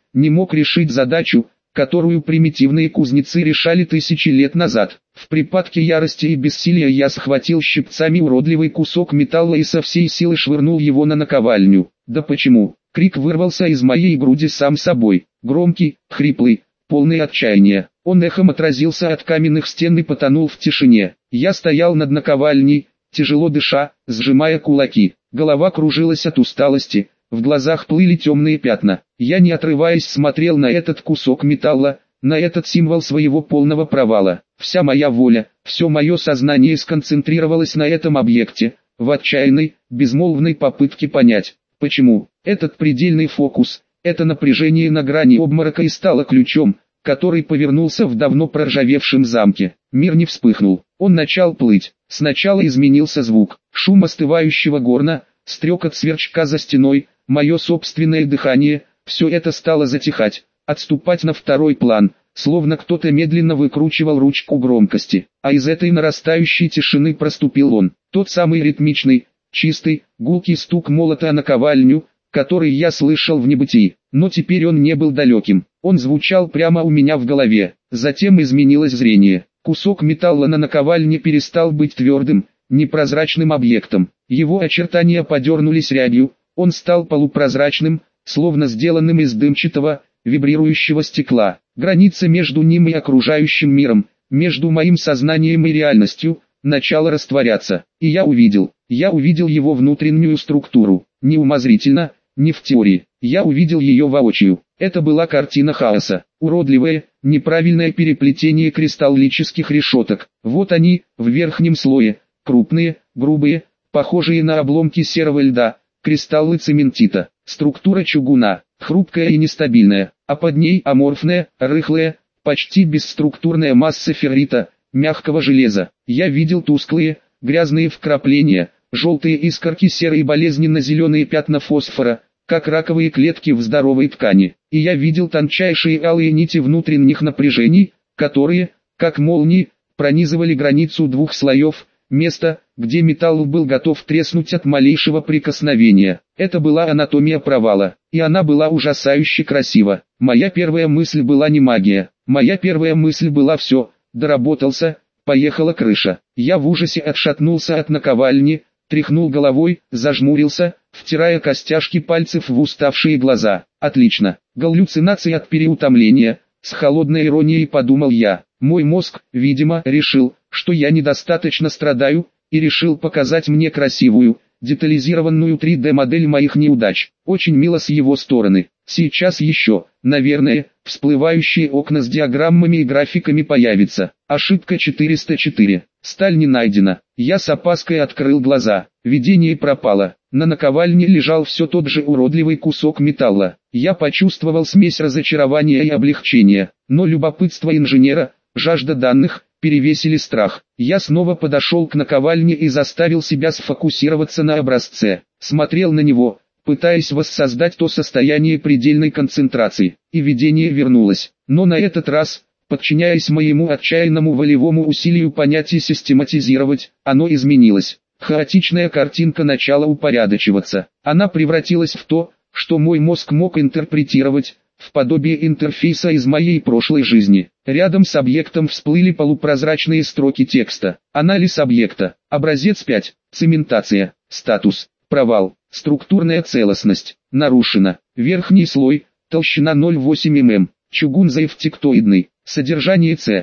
не мог решить задачу, которую примитивные кузнецы решали тысячи лет назад. В припадке ярости и бессилия я схватил щипцами уродливый кусок металла и со всей силы швырнул его на наковальню. Да почему? Крик вырвался из моей груди сам собой, громкий, хриплый, полный отчаяния. Он эхом отразился от каменных стен и потонул в тишине. Я стоял над наковальней, тяжело дыша, сжимая кулаки. Голова кружилась от усталости, в глазах плыли темные пятна. Я не отрываясь смотрел на этот кусок металла, на этот символ своего полного провала. Вся моя воля, все мое сознание сконцентрировалось на этом объекте, в отчаянной, безмолвной попытке понять, почему. Этот предельный фокус, это напряжение на грани обморока и стало ключом, который повернулся в давно проржавевшем замке. Мир не вспыхнул, он начал плыть. Сначала изменился звук, шум остывающего горна, стрекот сверчка за стеной, мое собственное дыхание, все это стало затихать, отступать на второй план, словно кто-то медленно выкручивал ручку громкости. А из этой нарастающей тишины проступил он, тот самый ритмичный, чистый, гулкий стук молота о наковальню, который я слышал в небытии. Но теперь он не был далеким, он звучал прямо у меня в голове. Затем изменилось зрение. Кусок металла на наковальне перестал быть твердым, непрозрачным объектом. Его очертания подернулись рябью, он стал полупрозрачным, словно сделанным из дымчатого, вибрирующего стекла. Граница между ним и окружающим миром, между моим сознанием и реальностью, начала растворяться. И я увидел его внутреннюю структуру, не умозрительно, не в теории. Я увидел ее воочию. Это была картина хаоса, уродливое, неправильное переплетение кристаллических решеток. Вот они, в верхнем слое, крупные, грубые, похожие на обломки серого льда, кристаллы цементита. Структура чугуна, хрупкая и нестабильная, а под ней аморфная, рыхлая, почти бесструктурная масса феррита, мягкого железа. Я видел тусклые, грязные вкрапления, желтые искорки серы и болезненно-зеленые пятна фосфора, как раковые клетки в здоровой ткани. И я видел тончайшие алые нити внутренних напряжений, которые, как молнии, пронизывали границу двух слоев, место, где металл был готов треснуть от малейшего прикосновения. Это была анатомия провала, и она была ужасающе красива. Моя первая мысль была не магия, моя первая мысль была все, доработался, поехала крыша. Я в ужасе отшатнулся от наковальни, тряхнул головой, зажмурился, втирая костяшки пальцев в уставшие глаза. Отлично, галлюцинации от переутомления, с холодной иронией подумал я. Мой мозг, видимо, решил, что я недостаточно страдаю, и решил показать мне красивую, детализированную 3D-модель моих неудач. Очень мило с его стороны. Сейчас еще, наверное, всплывающие окна с диаграммами и графиками появятся. Ошибка 404. Сталь не найдена. Я с опаской открыл глаза. Видение пропало. На наковальне лежал все тот же уродливый кусок металла. Я почувствовал смесь разочарования и облегчения. Но любопытство инженера, жажда данных, перевесили страх. Я снова подошел к наковальне и заставил себя сфокусироваться на образце. Смотрел на него, пытаясь воссоздать то состояние предельной концентрации. И видение вернулось. Но на этот раз, подчиняясь моему отчаянному волевому усилию понять и систематизировать, оно изменилось. Хаотичная картинка начала упорядочиваться. Она превратилась в то, что мой мозг мог интерпретировать, в подобие интерфейса из моей прошлой жизни. Рядом с объектом всплыли полупрозрачные строки текста. Анализ объекта. Образец 5. Цементация. Статус. Провал. Структурная целостность. Нарушена. Верхний слой. Толщина 0,8 мм. Чугун заевтектоидный. Содержание С.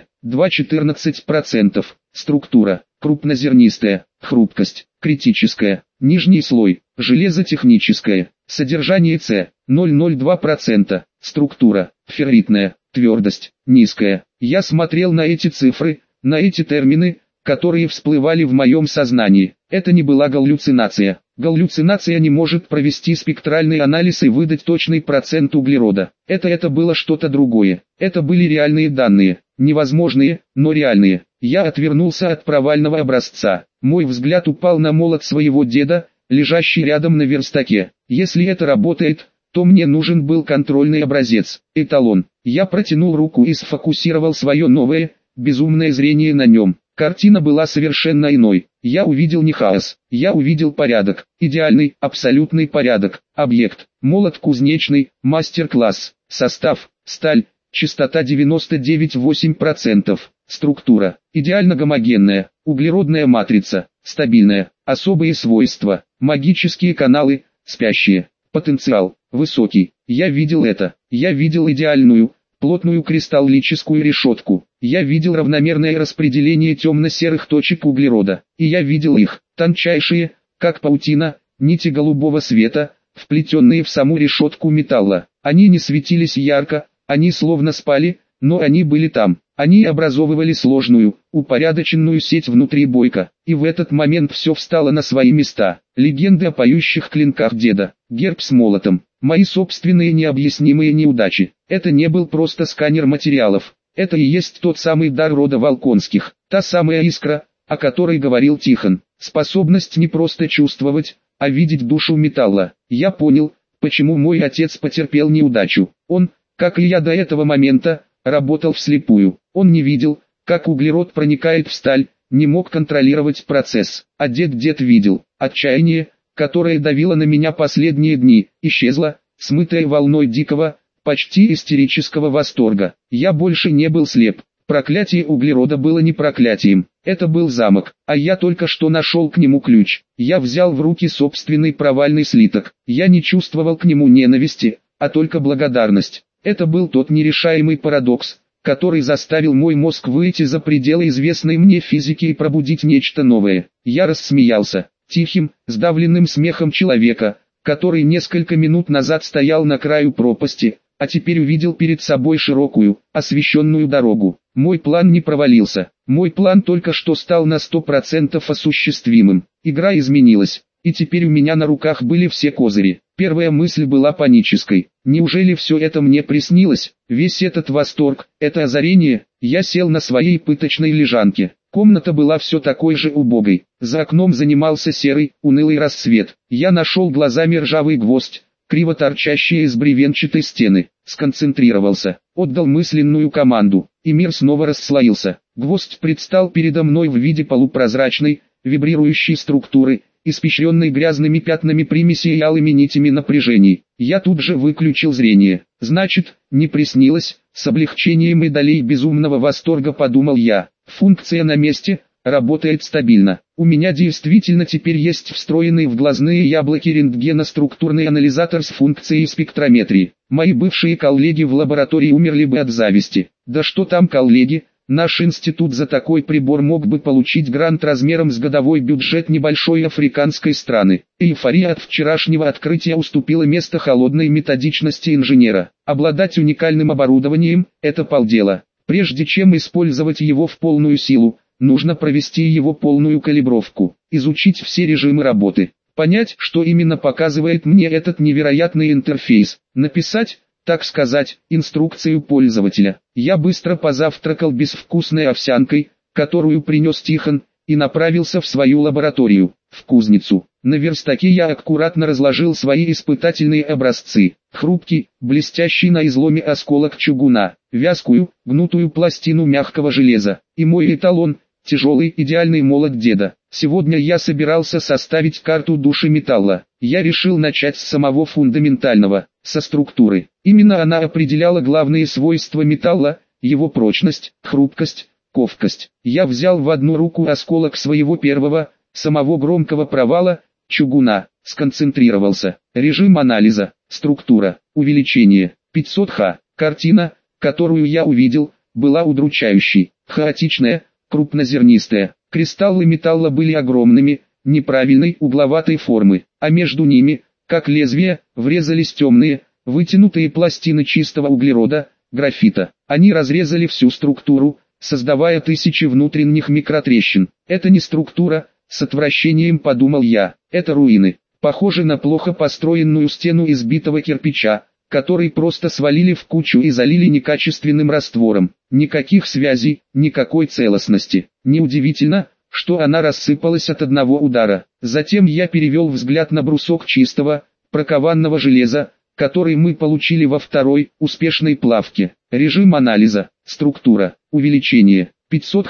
2,14%. Структура. Крупнозернистая. Хрупкость. Критическая. Нижний слой. Железотехническое. Содержание С. 0,02%. Структура. Ферритная. Твердость. Низкая. Я смотрел на эти цифры, на эти термины, которые всплывали в моем сознании. Это не была галлюцинация. Галлюцинация не может провести спектральный анализ и выдать точный процент углерода. Это было что-то другое. Это были реальные данные. Невозможные, но реальные. Я отвернулся от провального образца. Мой взгляд упал на молот своего деда, лежащий рядом на верстаке. Если это работает, то мне нужен был контрольный образец, эталон. Я протянул руку и сфокусировал свое новое, безумное зрение на нем. Картина была совершенно иной. Я увидел не хаос, я увидел порядок, идеальный, абсолютный порядок, объект, молот кузнечный, мастер-класс, состав, сталь, частота 99,8%, структура, идеально гомогенная, углеродная матрица, стабильная, особые свойства, магические каналы, спящие, потенциал, высокий. Я видел это, я видел идеальную, плотную кристаллическую решетку. Я видел равномерное распределение темно-серых точек углерода, и я видел их, тончайшие, как паутина, нити голубого света, вплетенные в саму решетку металла. Они не светились ярко, они словно спали, но они были там. Они образовывали сложную, упорядоченную сеть внутри бойка, и в этот момент все встало на свои места. Легенды о поющих клинках деда, герб с молотом, мои собственные необъяснимые неудачи. Это не был просто сканер материалов. Это и есть тот самый дар рода Волконских, та самая искра, о которой говорил Тихон, способность не просто чувствовать, а видеть душу металла. Я понял, почему мой отец потерпел неудачу. Он, как и я до этого момента, работал вслепую. Он не видел, как углерод проникает в сталь, не мог контролировать процесс. А дед видел. Отчаяние, которое давило на меня последние дни, исчезло, смытое волной дикого, почти истерического восторга. Я больше не был слеп. Проклятие углерода было не проклятием. Это был замок, а я только что нашел к нему ключ. Я взял в руки собственный провальный слиток. Я не чувствовал к нему ненависти, а только благодарность. Это был тот нерешаемый парадокс, который заставил мой мозг выйти за пределы известной мне физики и пробудить нечто новое. Я рассмеялся, тихим, сдавленным смехом человека, который несколько минут назад стоял на краю пропасти, а теперь увидел перед собой широкую, освещенную дорогу. Мой план не провалился. Мой план только что стал на 100% осуществимым. Игра изменилась, и теперь у меня на руках были все козыри. Первая мысль была панической. Неужели все это мне приснилось? Весь этот восторг, это озарение. Я сел на своей пыточной лежанке. Комната была все такой же убогой. За окном занимался серый, унылый рассвет. Я нашел глазами ржавый гвоздь, криво торчащие из бревенчатой стены, сконцентрировался, отдал мысленную команду, и мир снова расслоился. Гвоздь предстал передо мной в виде полупрозрачной, вибрирующей структуры, испещренной грязными пятнами примесей и алыми нитями напряжений. Я тут же выключил зрение. Значит, не приснилось, с облегчением и долей безумного восторга подумал я. Функция на месте, работает стабильно. У меня действительно теперь есть встроенный в глазные яблоки рентгена структурный анализатор с функцией спектрометрии. Мои бывшие коллеги в лаборатории умерли бы от зависти. Да что там коллеги, наш институт за такой прибор мог бы получить грант размером с годовой бюджет небольшой африканской страны. Эйфория от вчерашнего открытия уступила место холодной методичности инженера. Обладать уникальным оборудованием – это полдела. Прежде чем использовать его в полную силу, нужно провести его полную калибровку, изучить все режимы работы, понять, что именно показывает мне этот невероятный интерфейс, написать, так сказать, инструкцию пользователя. Я быстро позавтракал безвкусной овсянкой, которую принес Тихон, и направился в свою лабораторию, в кузницу. На верстаке я аккуратно разложил свои испытательные образцы. Хрупкий, блестящий на изломе осколок чугуна, вязкую, гнутую пластину мягкого железа, и мой эталон, тяжелый идеальный молот деда. Сегодня я собирался составить карту души металла. Я решил начать с самого фундаментального, со структуры. Именно она определяла главные свойства металла, его прочность, хрупкость, ковкость. Я взял в одну руку осколок своего первого, самого громкого провала, чугуна, сконцентрировался. Режим анализа, структура, увеличение, 500Х. Картина, которую я увидел, была удручающей, хаотичная, крупнозернистая. Кристаллы металла были огромными, неправильной угловатой формы, а между ними, как лезвия, врезались темные, вытянутые пластины чистого углерода, графита. Они разрезали всю структуру, создавая тысячи внутренних микротрещин. Это не структура, с отвращением подумал я, это руины, похожи на плохо построенную стену из битого кирпича, который просто свалили в кучу и залили некачественным раствором. Никаких связей, никакой целостности. Неудивительно, что она рассыпалась от одного удара. Затем я перевел взгляд на брусок чистого, прокованного железа, который мы получили во второй, успешной плавке. Режим анализа, структура, увеличение, 500Х.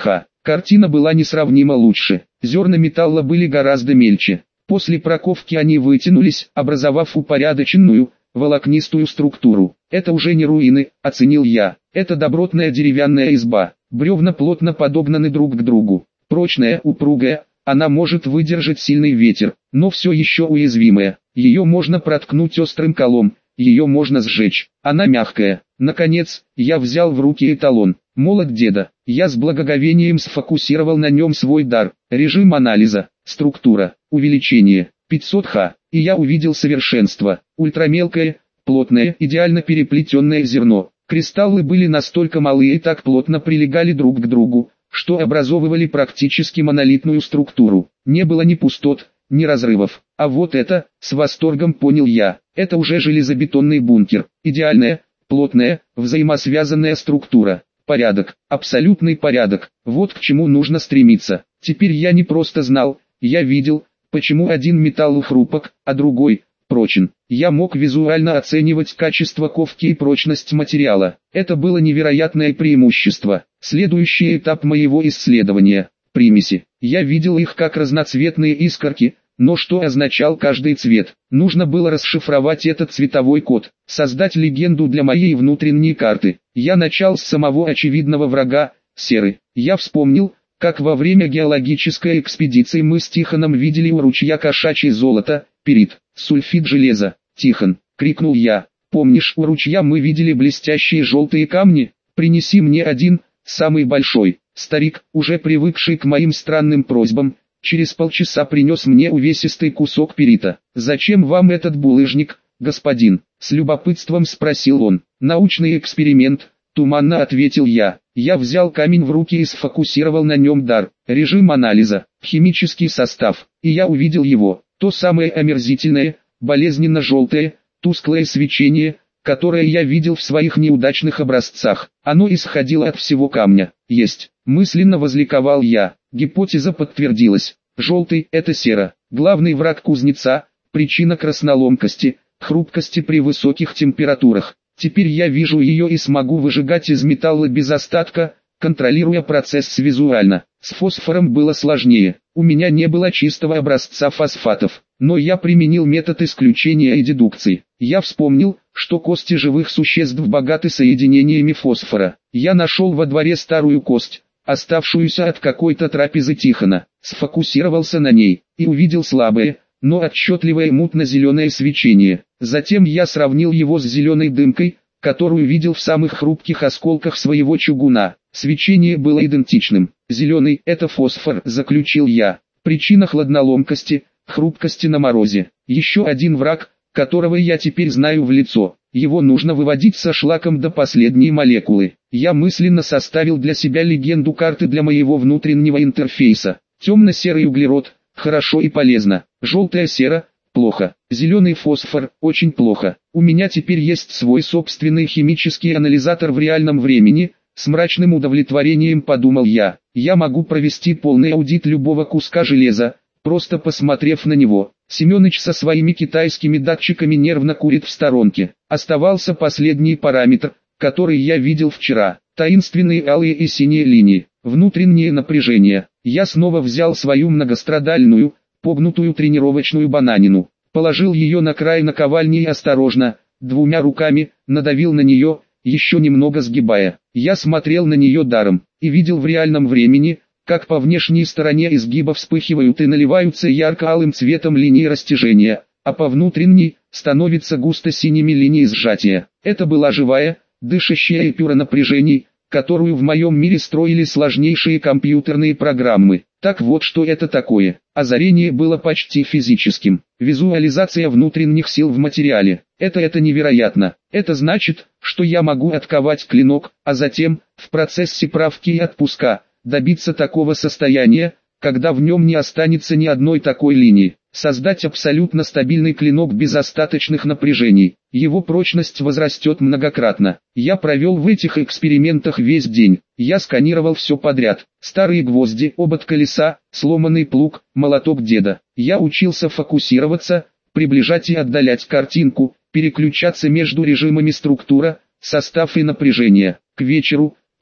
Картина была несравнимо лучше. Зерна металла были гораздо мельче. После проковки они вытянулись, образовав упорядоченную, волокнистую структуру. Это уже не руины, оценил я. Это добротная деревянная изба. Бревна плотно подогнаны друг к другу. Прочная, упругая, она может выдержать сильный ветер, но все еще уязвимая. Ее можно проткнуть острым колом, ее можно сжечь. Она мягкая. Наконец, я взял в руки эталон. Молот деда. Я с благоговением сфокусировал на нем свой дар. Режим анализа. Структура. Увеличение. 500 Х. И я увидел совершенство. Ультрамелкое, плотное, идеально переплетенное зерно. Кристаллы были настолько малы и так плотно прилегали друг к другу, что образовывали практически монолитную структуру. Не было ни пустот, ни разрывов. А вот это, с восторгом понял я, это уже железобетонный бункер. Идеальная, плотная, взаимосвязанная структура. Порядок, абсолютный порядок. Вот к чему нужно стремиться. Теперь я не просто знал, я видел, почему один металл хрупок, а другой прочен. Я мог визуально оценивать качество ковки и прочность материала. Это было невероятное преимущество. Следующий этап моего исследования – примеси. Я видел их как разноцветные искорки, но что означал каждый цвет? Нужно было расшифровать этот цветовой код, создать легенду для моей внутренней карты. Я начал с самого очевидного врага – серы. Я вспомнил, как во время геологической экспедиции мы с Тихоном видели у ручья кошачье золото, пирит, сульфид железа. «Тихон!» — крикнул я. «Помнишь, у ручья мы видели блестящие желтые камни? Принеси мне один, самый большой». Старик, уже привыкший к моим странным просьбам, через полчаса принес мне увесистый кусок пирита. «Зачем вам этот булыжник, господин?» — с любопытством спросил он. «Научный эксперимент», — туманно ответил я. Я взял камень в руки и сфокусировал на нем дар. Режим анализа, химический состав, и я увидел его. То самое омерзительное, болезненно желтое, тусклое свечение, которое я видел в своих неудачных образцах. Оно исходило от всего камня. Есть. Мысленно возликовал я. Гипотеза подтвердилась. Желтый – это сера. Главный враг кузнеца, причина красноломкости, хрупкости при высоких температурах. Теперь я вижу ее и смогу выжигать из металла без остатка, контролируя процесс визуально. С фосфором было сложнее. У меня не было чистого образца фосфатов, но я применил метод исключения и дедукции. Я вспомнил, что кости живых существ богаты соединениями фосфора. Я нашел во дворе старую кость, оставшуюся от какой-то трапезы Тихона, сфокусировался на ней и увидел слабое, но отчетливое мутно-зеленое свечение. Затем я сравнил его с зеленой дымкой, которую видел в самых хрупких осколках своего чугуна. Свечение было идентичным. Зеленый – это фосфор, заключил я. Причина хладноломкости, хрупкости на морозе. Еще один враг, которого я теперь знаю в лицо. Его нужно выводить со шлаком до последней молекулы. Я мысленно составил для себя легенду карты для моего внутреннего интерфейса. Темно-серый углерод – хорошо и полезно. Желтая сера – плохо. Зеленый фосфор – очень плохо. У меня теперь есть свой собственный химический анализатор в реальном времени. С мрачным удовлетворением подумал я. Я могу провести полный аудит любого куска железа, просто посмотрев на него. Семёныч со своими китайскими датчиками нервно курит в сторонке. Оставался последний параметр, который я видел вчера. Таинственные алые и синие линии. Внутреннее напряжение. Я снова взял свою многострадальную, погнутую тренировочную бананину. Положил ее на край наковальни и осторожно, двумя руками, надавил на нее, еще немного сгибая. Я смотрел на нее даром, и видел в реальном времени, как по внешней стороне изгиба вспыхивают и наливаются ярко-алым цветом линии растяжения, а по внутренней становятся густо-синими линии сжатия. Это была живая, дышащая эпюра напряжений, которую в моем мире строили сложнейшие компьютерные программы. Так вот что это такое. Озарение было почти физическим. Визуализация внутренних сил в материале. Это невероятно. Это значит, что я могу отковать клинок, а затем, в процессе правки и отпуска, добиться такого состояния, когда в нем не останется ни одной такой линии. Создать абсолютно стабильный клинок без остаточных напряжений. Его прочность возрастет многократно. Я провел в этих экспериментах весь день. Я сканировал все подряд. Старые гвозди, обод колеса, сломанный плуг, молоток деда. Я учился фокусироваться, приближать и отдалять картинку, переключаться между режимами структура, состав и напряжение. К вечеру,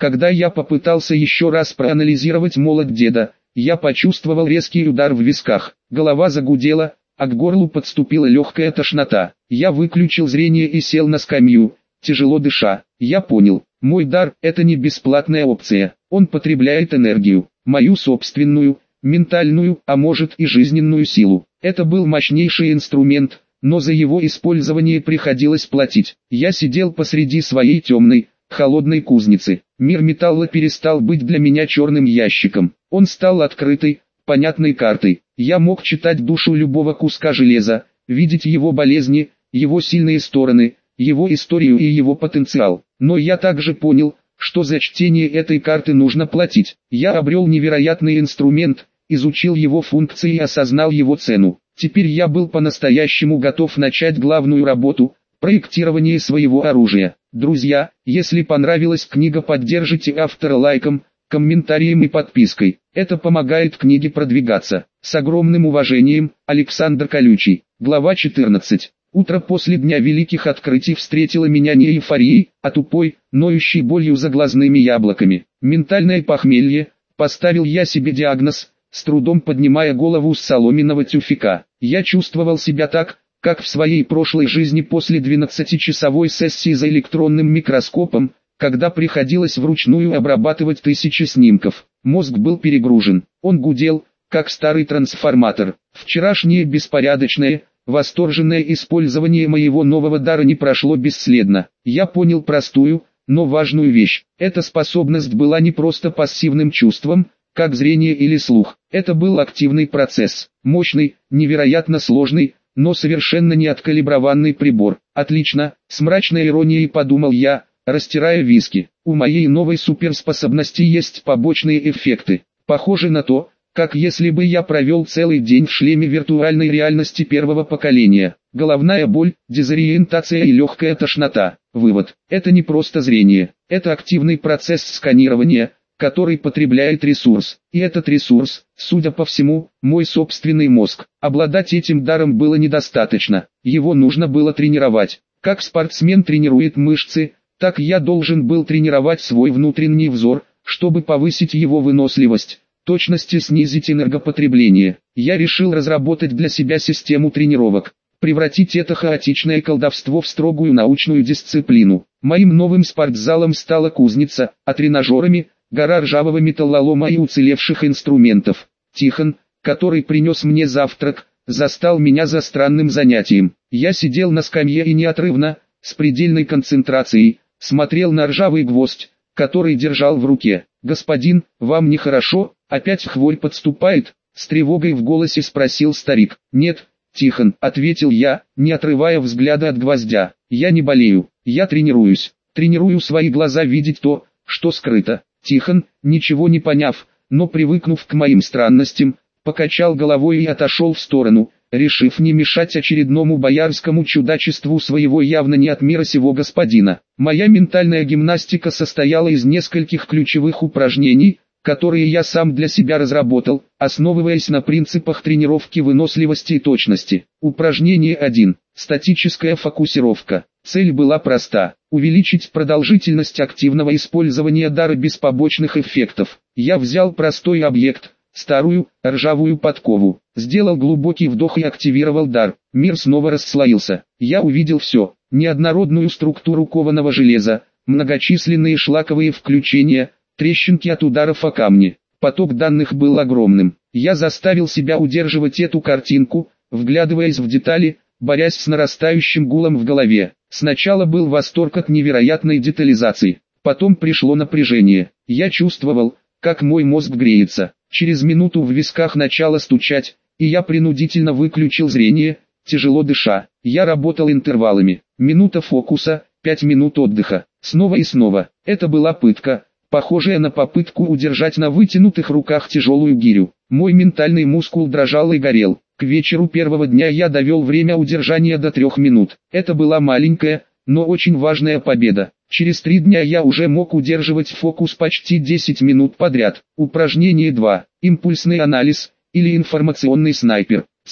Когда я попытался еще раз проанализировать молот деда, я почувствовал резкий удар в висках, голова загудела, а к горлу подступила легкая тошнота. Я выключил зрение и сел на скамью, тяжело дыша. Я понял, мой дар – это не бесплатная опция, он потребляет энергию, мою собственную, ментальную, а может и жизненную силу. Это был мощнейший инструмент, но за его использование приходилось платить. Я сидел посреди своей темной, холодной кузницы. Мир металла перестал быть для меня черным ящиком. Он стал открытой, понятной картой. Я мог читать душу любого куска железа, видеть его болезни, его сильные стороны, его историю и его потенциал. Но я также понял, что за чтение этой карты нужно платить. Я обрел невероятный инструмент, изучил его функции и осознал его цену. Теперь я был по-настоящему готов начать главную работу – проектирование своего оружия. Друзья, если понравилась книга, поддержите автора лайком, комментарием и подпиской. Это помогает книге продвигаться. С огромным уважением, Александр Колючий. Глава 14. Утро после дня великих открытий встретило меня не эйфорией, а тупой, ноющей болью за глазными яблоками. Ментальное похмелье, поставил я себе диагноз, с трудом поднимая голову с соломенного тюфяка. Я чувствовал себя так, как в своей прошлой жизни после 12-часовой сессии за электронным микроскопом, когда приходилось вручную обрабатывать тысячи снимков. Мозг был перегружен, он гудел, как старый трансформатор. Вчерашнее беспорядочное, восторженное использование моего нового дара не прошло бесследно. Я понял простую, но важную вещь. Эта способность была не просто пассивным чувством, как зрение или слух. Это был активный процесс, мощный, невероятно сложный, но совершенно не откалиброванный прибор. Отлично, с мрачной иронией подумал я, растирая виски. У моей новой суперспособности есть побочные эффекты. Похоже на то, как если бы я провел целый день в шлеме виртуальной реальности первого поколения. Головная боль, дезориентация и легкая тошнота. Вывод. Это не просто зрение. Это активный процесс сканирования, который потребляет ресурс. И этот ресурс, судя по всему, мой собственный мозг. Обладать этим даром было недостаточно. Его нужно было тренировать. Как спортсмен тренирует мышцы, так я должен был тренировать свой внутренний взор, чтобы повысить его выносливость, точность и снизить энергопотребление. Я решил разработать для себя систему тренировок, превратить это хаотичное колдовство в строгую научную дисциплину. Моим новым спортзалом стала кузница, а тренажерами – гора ржавого металлолома и уцелевших инструментов. Тихон, который принес мне завтрак, застал меня за странным занятием. Я сидел на скамье и неотрывно, с предельной концентрацией, смотрел на ржавый гвоздь, который держал в руке. «Господин, вам нехорошо? Опять хворь подступает?» С тревогой в голосе спросил старик. «Нет, Тихон», ответил я, не отрывая взгляда от гвоздя. «Я не болею, я тренируюсь. Тренирую свои глаза видеть то, что скрыто». Тихон, ничего не поняв, но привыкнув к моим странностям, покачал головой и отошел в сторону, решив не мешать очередному боярскому чудачеству своего явно не от мира сего господина. Моя ментальная гимнастика состояла из нескольких ключевых упражнений, которые я сам для себя разработал, основываясь на принципах тренировки выносливости и точности. Упражнение 1. Статическая фокусировка. Цель была проста – увеличить продолжительность активного использования дара без побочных эффектов. Я взял простой объект, старую, ржавую подкову, сделал глубокий вдох и активировал дар. Мир снова расслоился. Я увидел все: неоднородную структуру кованого железа, многочисленные шлаковые включения, трещинки от ударов о камни. Поток данных был огромным. Я заставил себя удерживать эту картинку, вглядываясь в детали, борясь с нарастающим гулом в голове. Сначала был восторг от невероятной детализации, потом пришло напряжение. Я чувствовал, как мой мозг греется. Через минуту в висках начало стучать, и я принудительно выключил зрение, тяжело дыша. Я работал интервалами. Минута фокуса, 5 минут отдыха. Снова и снова. Это была пытка, похожая на попытку удержать на вытянутых руках тяжелую гирю. Мой ментальный мускул дрожал и горел. К вечеру первого дня я довел время удержания до 3 минут. Это была маленькая, но очень важная победа. Через 3 дня я уже мог удерживать фокус почти 10 минут подряд. Упражнение 2. Импульсный анализ, или информационный снайпер. Цель.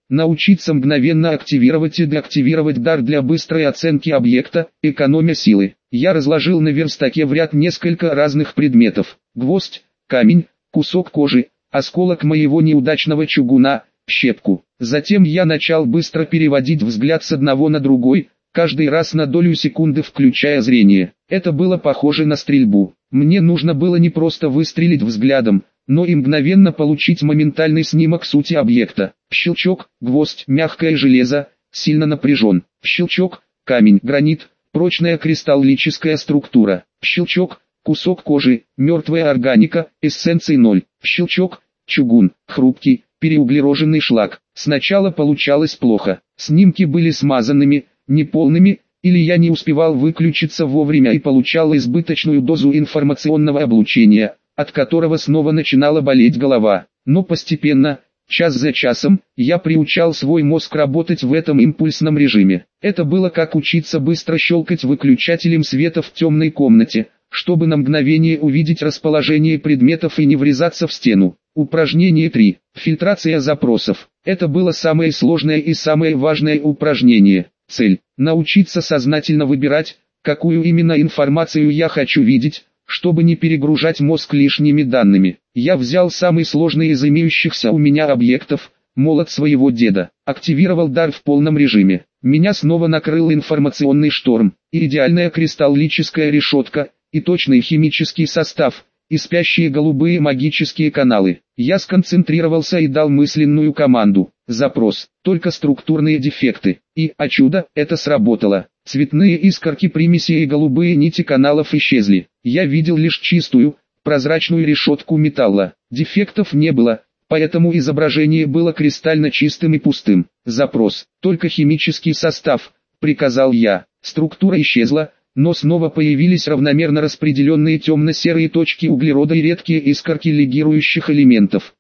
Научиться мгновенно активировать и деактивировать дар для быстрой оценки объекта, экономя силы. Я разложил на верстаке в ряд несколько разных предметов. Гвоздь, камень, кусок кожи, осколок моего неудачного чугуна, щепку. Затем я начал быстро переводить взгляд с одного на другой, каждый раз на долю секунды включая зрение. Это было похоже на стрельбу. Мне нужно было не просто выстрелить взглядом, но и мгновенно получить моментальный снимок сути объекта. Щелчок, гвоздь, мягкое железо, сильно напряжен. Щелчок, камень, гранит, прочная кристаллическая структура. Щелчок, кусок кожи, мертвая органика, эссенции 0. Щелчок, чугун, хрупкий, переуглероженный шлак. Сначала получалось плохо. Снимки были смазанными, неполными, или я не успевал выключиться вовремя и получал избыточную дозу информационного облучения, от которого снова начинала болеть голова. Но постепенно, час за часом, я приучал свой мозг работать в этом импульсном режиме. Это было как учиться быстро щелкать выключателем света в темной комнате, чтобы на мгновение увидеть расположение предметов и не врезаться в стену. Упражнение 3. Фильтрация запросов. Это было самое сложное и самое важное упражнение. Цель – научиться сознательно выбирать, какую именно информацию я хочу видеть, чтобы не перегружать мозг лишними данными. Я взял самый сложный из имеющихся у меня объектов, молот своего деда, активировал дар в полном режиме. Меня снова накрыл информационный шторм, и идеальная кристаллическая решетка, и точный химический состав, и спящие голубые магические каналы. Я сконцентрировался и дал мысленную команду. Запрос, только структурные дефекты. И, о чудо, это сработало. Цветные искорки примеси и голубые нити каналов исчезли. Я видел лишь чистую, прозрачную решетку металла. Дефектов не было, поэтому изображение было кристально чистым и пустым. Запрос, только химический состав, приказал я. Структура исчезла, но снова появились равномерно распределенные темно-серые точки углерода и редкие искорки легирующих элементов.